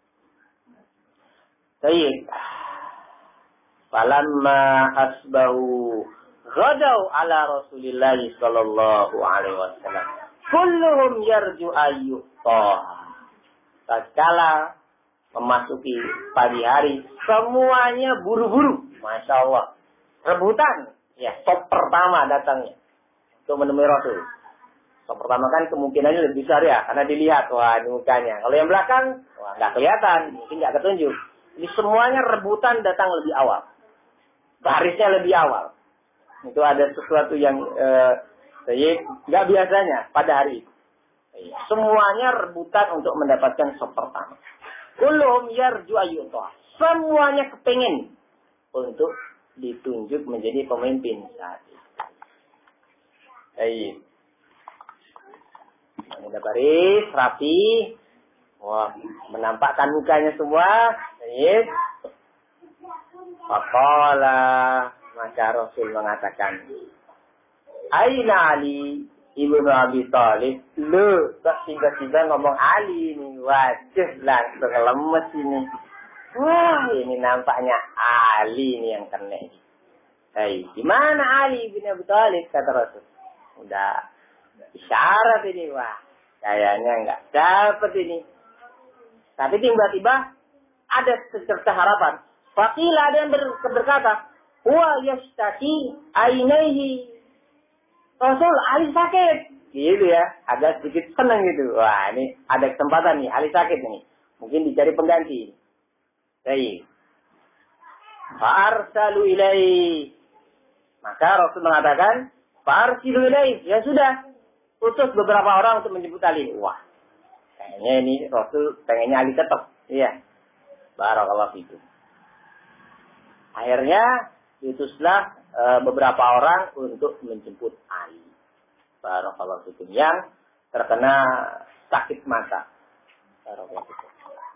Baik. Falamma asbahu ghadaw ala Rasulillah sallallahu alaihi wasallam. Kulluhum yarju ayyuhtah. Tatkala memasuki pagi hari, semuanya buru-buru. Masya Allah. Rebutan. Ya, stop pertama datangnya untuk menemui Rasul. Stop pertama kan kemungkinannya lebih besar ya, karena dilihat, wah ini mukanya. Kalau yang belakang, wah nggak kelihatan, mungkin nggak ketunjuk. Jadi semuanya rebutan datang lebih awal. Barisnya lebih awal. Itu ada sesuatu yang eh, nggak biasanya pada hari itu. Semuanya rebutan untuk mendapatkan stop pertama. Kulluhum yarju ayyuhtah. Semuanya kepengen untuk ditunjuk menjadi pemimpin saat itu. Baik. Udah baris, rapi. Wah, menampakkan mukanya semua. Baik. Faqala, maka Rasul mengatakan, Aina Ali ibnu Abi Thalib. Lu, tak tiba-tiba ngomong Ali nih. Wajah langsung lemes ini. Wah, ini nampaknya Ali nih yang kena. Hei, di mana Ali bin Abi Thalib, kata Rasul. Udah isyarat ini, wah, kayaknya enggak dapat ini. Tapi tiba-tiba ada secerca harapan. Faqila, ada yang ber- berkata, huwa yashtaki ainaihi. Rasul, Ali sakit. Gitu ya, agak sedikit senang gitu. Wah, ini ada kesempatan nih, Ali sakit nih. Mungkin dicari pengganti. Baik. Fa'arsalu ilaihi. Maka Rasul mengatakan, Fa'arsilu ilaihi. Ya sudah. Utus beberapa orang untuk menjemput Ali. Wah. Kayaknya ini Rasul pengennya Ali tetap. Iya. Barakallahu fikum. Akhirnya diutuslah e, beberapa orang untuk menjemput Ali. Barakallahu fikum. Yang terkena sakit mata. Barakallahu fikum.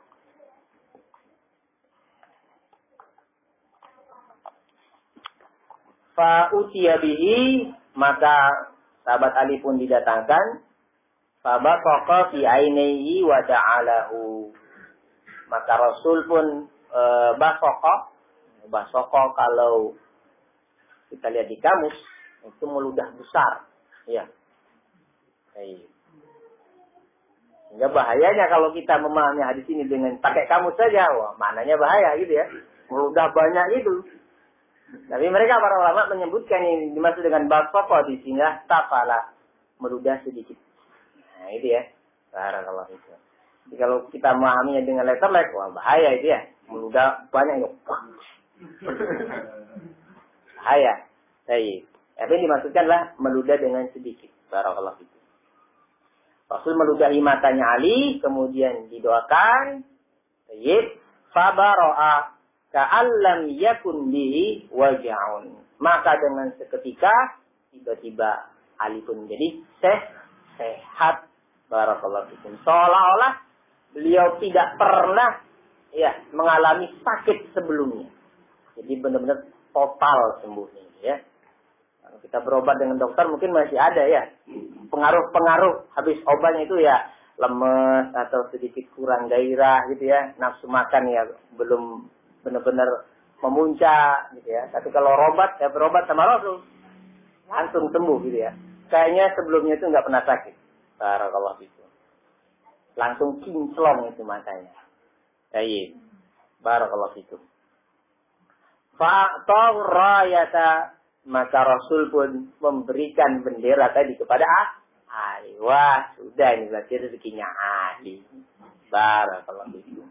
Fa'utiya bihi, maka sahabat Ali pun didatangkan. Fabaqaqa fi ainihi wa ja'alahu. Maka Rasul pun e, basoqa. Basoqa kalau kita lihat di kamus, itu meludah besar. Ya. Hey. Sehingga bahayanya kalau kita memahami hadis ini dengan pakai kamus saja, wah, maknanya bahaya gitu ya. Meludah banyak itu. Tapi mereka para ulama menyebutkan ini dimaksud dengan basoqa di sini tafala, meludah sedikit. Nah, itu ya. Barakallahu fikum. Jadi kalau kita memahaminya dengan letterlek, wah bahaya itu ya. Meludah banyak itu. Bahaya. Baik. Tapi yang dimaksudkanlah meludah dengan sedikit. Barakallahu fikum. Rasul meludahi matanya Ali, kemudian didoakan. Baik. Fabara'a ka'allam yakun bihi waja'un. Maka dengan seketika tiba-tiba Ali pun menjadi seh, sehat. Barakallahu fikum. Seolah-olah beliau tidak pernah ya mengalami sakit sebelumnya. Jadi benar-benar total sembuh ini ya. Kalau kita berobat dengan dokter mungkin masih ada ya pengaruh-pengaruh habis obatnya itu ya lemes atau sedikit kurang gairah gitu ya, nafsu makan ya belum benar-benar memuncak gitu ya. Tapi kalau obat ya berobat sama Rasul langsung sembuh gitu ya. Kayaknya sebelumnya itu nggak pernah sakit. Barakallahu fikum. Langsung kinclong itu matanya. Baik. Barakallahu fikum. Fa'tahu rayata, maka Rasul pun memberikan bendera tadi kepada Ali. Wah, sudah ini berarti rezekinya Ali. Barakallahu fikum.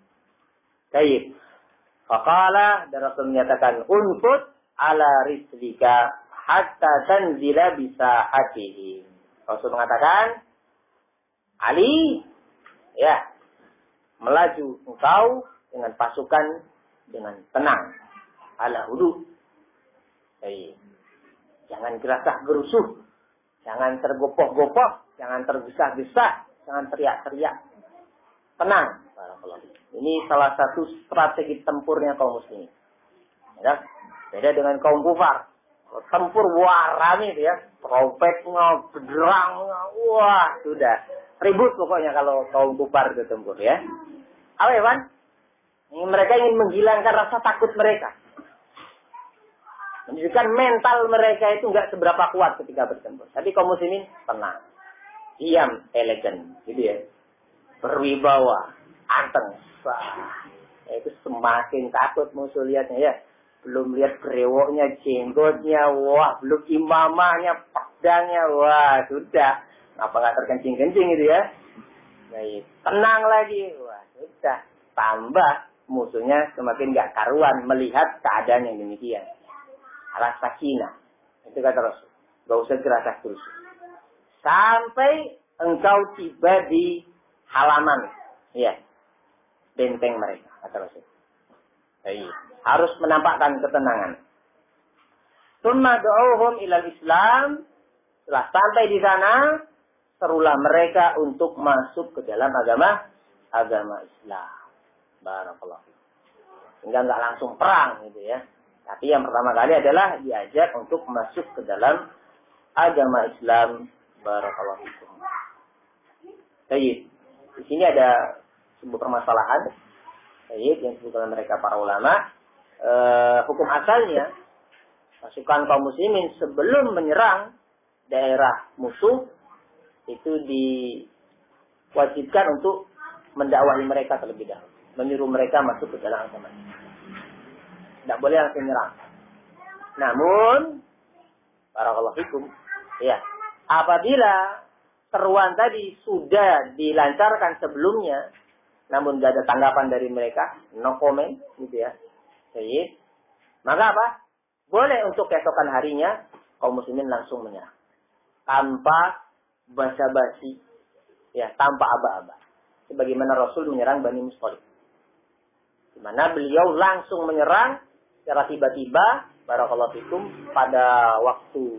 Baik. Faqala, dan Rasul menyatakan, unfut ala rislika hatta tanzila bisa hatihi. Rasul mengatakan, Ali, ya, melaju engkau dengan pasukan dengan tenang. Ala hudu. Baik. Jangan gerasah gerusuh. Jangan tergopoh-gopoh. Jangan tergesa-gesa. Jangan teriak-teriak. Tenang. Ini salah satu strategi tempurnya kaum muslimin. Ya. Beda dengan kaum kufar. Tempur wah rame itu ya. Trompetnya, berderangnya. Wah, sudah. Ribut pokoknya kalau kaum kufar itu tempur ya. Apa ya, Pan? Mereka ingin menghilangkan rasa takut mereka. Menunjukkan mental mereka itu nggak seberapa kuat ketika bertempur. Tapi kaum muslimin tenang, diam, elegan, gitu ya, berwibawa, anteng. Wah, itu semakin takut musuh lihatnya ya. Belum lihat brewoknya, jenggotnya, wah, belum imamahnya, pedangnya, wah, sudah. Apa nggak terkencing-kencing gitu ya? Baik, tenang lagi, wah, sudah. Tambah musuhnya semakin nggak karuan melihat keadaan yang demikian. Alas sakinah. Itu kata Rasul. Gak usah gerasah terus. Sampai engkau tiba di halaman. Ya. Benteng mereka. Kata Rasul. Jadi, harus menampakkan ketenangan. Tsumma du'uhum ilal Islam. Setelah sampai di sana, serulah mereka untuk masuk ke dalam agama agama Islam. Barakallahu. Sehingga enggak langsung perang gitu ya. Tapi yang pertama kali adalah diajak untuk masuk ke dalam agama Islam. Barakallahu fikum. Baik. Di sini ada sebuah permasalahan. Baik, yang disebutkan mereka para ulama. E, hukum asalnya, pasukan kaum muslimin sebelum menyerang daerah musuh, itu diwajibkan untuk mendakwahi mereka terlebih dahulu. Menyuruh mereka masuk ke dalam agama Islam. Tidak boleh langsung menyerang. Namun, barakallahu fikum, ya, apabila seruan tadi sudah dilancarkan sebelumnya, namun tidak ada tanggapan dari mereka, no comment, gitu ya, baik, maka apa? Boleh untuk keesokan harinya kaum muslimin langsung menyerang, tanpa basa-basi, ya, tanpa aba-aba. Sebagaimana Rasul menyerang Bani Musthalib, di mana beliau langsung menyerang secara tiba-tiba, barakallahu fikum, pada waktu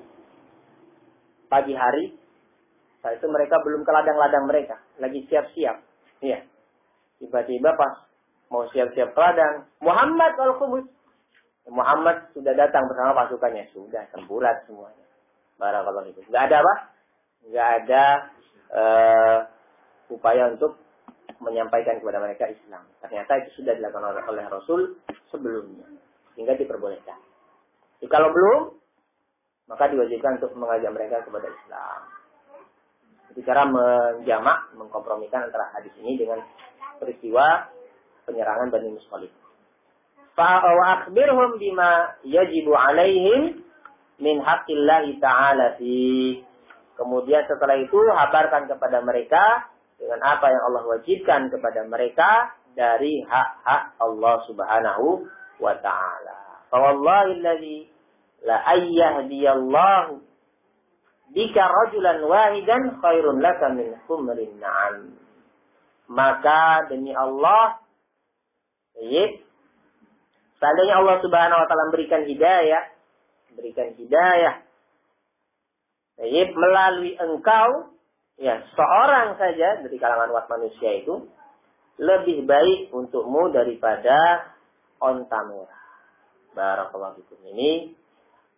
pagi hari. Saat itu mereka belum ke ladang-ladang mereka, lagi siap-siap. Iya. Tiba-tiba pas mau siap-siap ke ladang, Muhammad al-Khubus. Muhammad sudah datang bersama pasukannya, sudah semburat semuanya. Barakallahu fikum. Enggak ada apa? Enggak ada uh, upaya untuk menyampaikan kepada mereka Islam. Ternyata itu sudah dilakukan oleh Rasul sebelumnya, sehingga diperbolehkan. Jadi kalau belum, maka diwajibkan untuk mengajak mereka kepada Islam. Itu cara menjamak, mengkompromikan antara hadis ini dengan peristiwa penyerangan Bani Musthalib. Fa wa akhbirhum bima yajibu alaihim min haqqillahi ta'ala fi. Kemudian setelah itu habarkan kepada mereka dengan apa yang Allah wajibkan kepada mereka dari hak-hak Allah Subhanahu wa ta'ala. Fa wallahi alladzi la ayyahdiyallahu bika rajulan wahidan khairun laka min humrin na'am. Maka demi Allah, baik, seandainya Allah Subhanahu wa ta'ala memberikan hidayah, berikan hidayah, baik, melalui engkau, ya, seorang saja dari kalangan umat manusia itu lebih baik untukmu daripada onta merah. Barakallahu fikum. Ini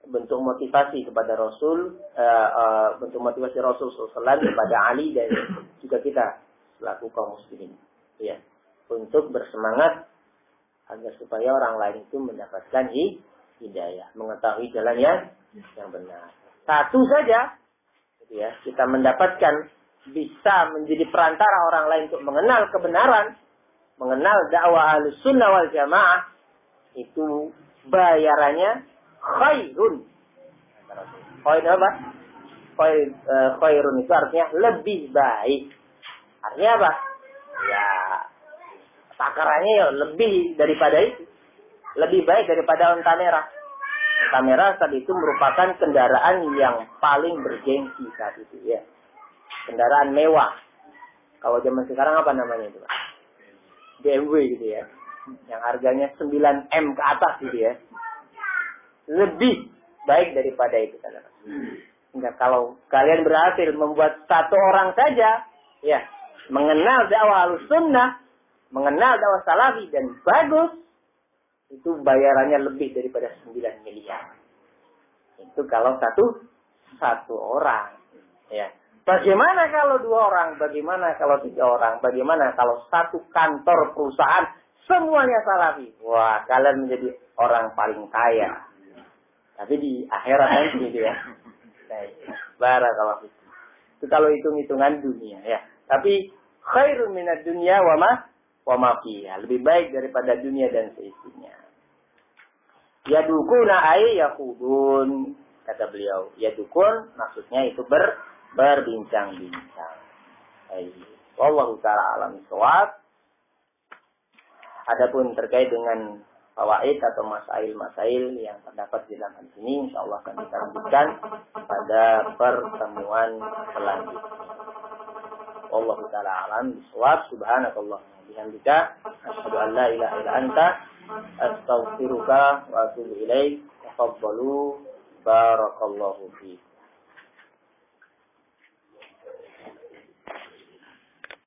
bentuk motivasi kepada Rasul, uh, uh, bentuk motivasi Rasul shallallahu alaihi wasallam kepada Ali dan juga kita selaku kaum muslimin, ya, untuk bersemangat agar supaya orang lain itu mendapatkan hidayah, mengetahui jalan yang yang benar. Satu saja, gitu ya, kita mendapatkan bisa menjadi perantara orang lain untuk mengenal kebenaran, mengenal dakwah Ahlussunnah wal Jamaah, itu bayarannya khairun. Khairun apa? Khair, uh, khairun itu artinya lebih baik. Artinya apa? Ya, takarannya ya lebih daripada itu. Lebih baik daripada onta merah. Onta merah saat itu merupakan kendaraan yang paling bergengsi saat itu, ya. Kendaraan mewah. Kalau zaman sekarang apa namanya itu, Pak? B M W gitu ya. Yang harganya sembilan M ke atas gitu ya. Lebih baik daripada itu, saudara. Enggak, kalau kalian berhasil membuat satu orang saja, ya, mengenal dakwah Ahlussunnah, mengenal dakwah Salafi dan bagus, itu bayarannya lebih daripada sembilan miliar. Itu kalau satu satu orang, ya. Bagaimana kalau dua orang? Bagaimana kalau tiga orang? Bagaimana kalau satu kantor perusahaan semuanya Salafi? Wah, kalian menjadi orang paling kaya. Tapi di akhirat nanti gitu ya. Barakallahu fiik. Itu kalau hitung-hitungan dunia ya. Tapi khairun minad dunya wa ma wa ma fiha. Lebih baik daripada dunia dan seisinya. Yadukuna ay yaqudun, kata beliau. Yadukun maksudnya itu ber berbincang-bincang. Baik. Wallahu taala alam shawab. Adapun terkait dengan fawaid atau masail-masail yang terdapat di dalam hadis ini, insyaallah akan kita lanjutkan pada pertemuan selanjutnya. Wallahu taala alam shawab. Subhanakallahumma bihamdika asyhadu an la ilaha illa anta astaghfiruka wa atubu ilaik. Tafaddalu barakallahu fiik.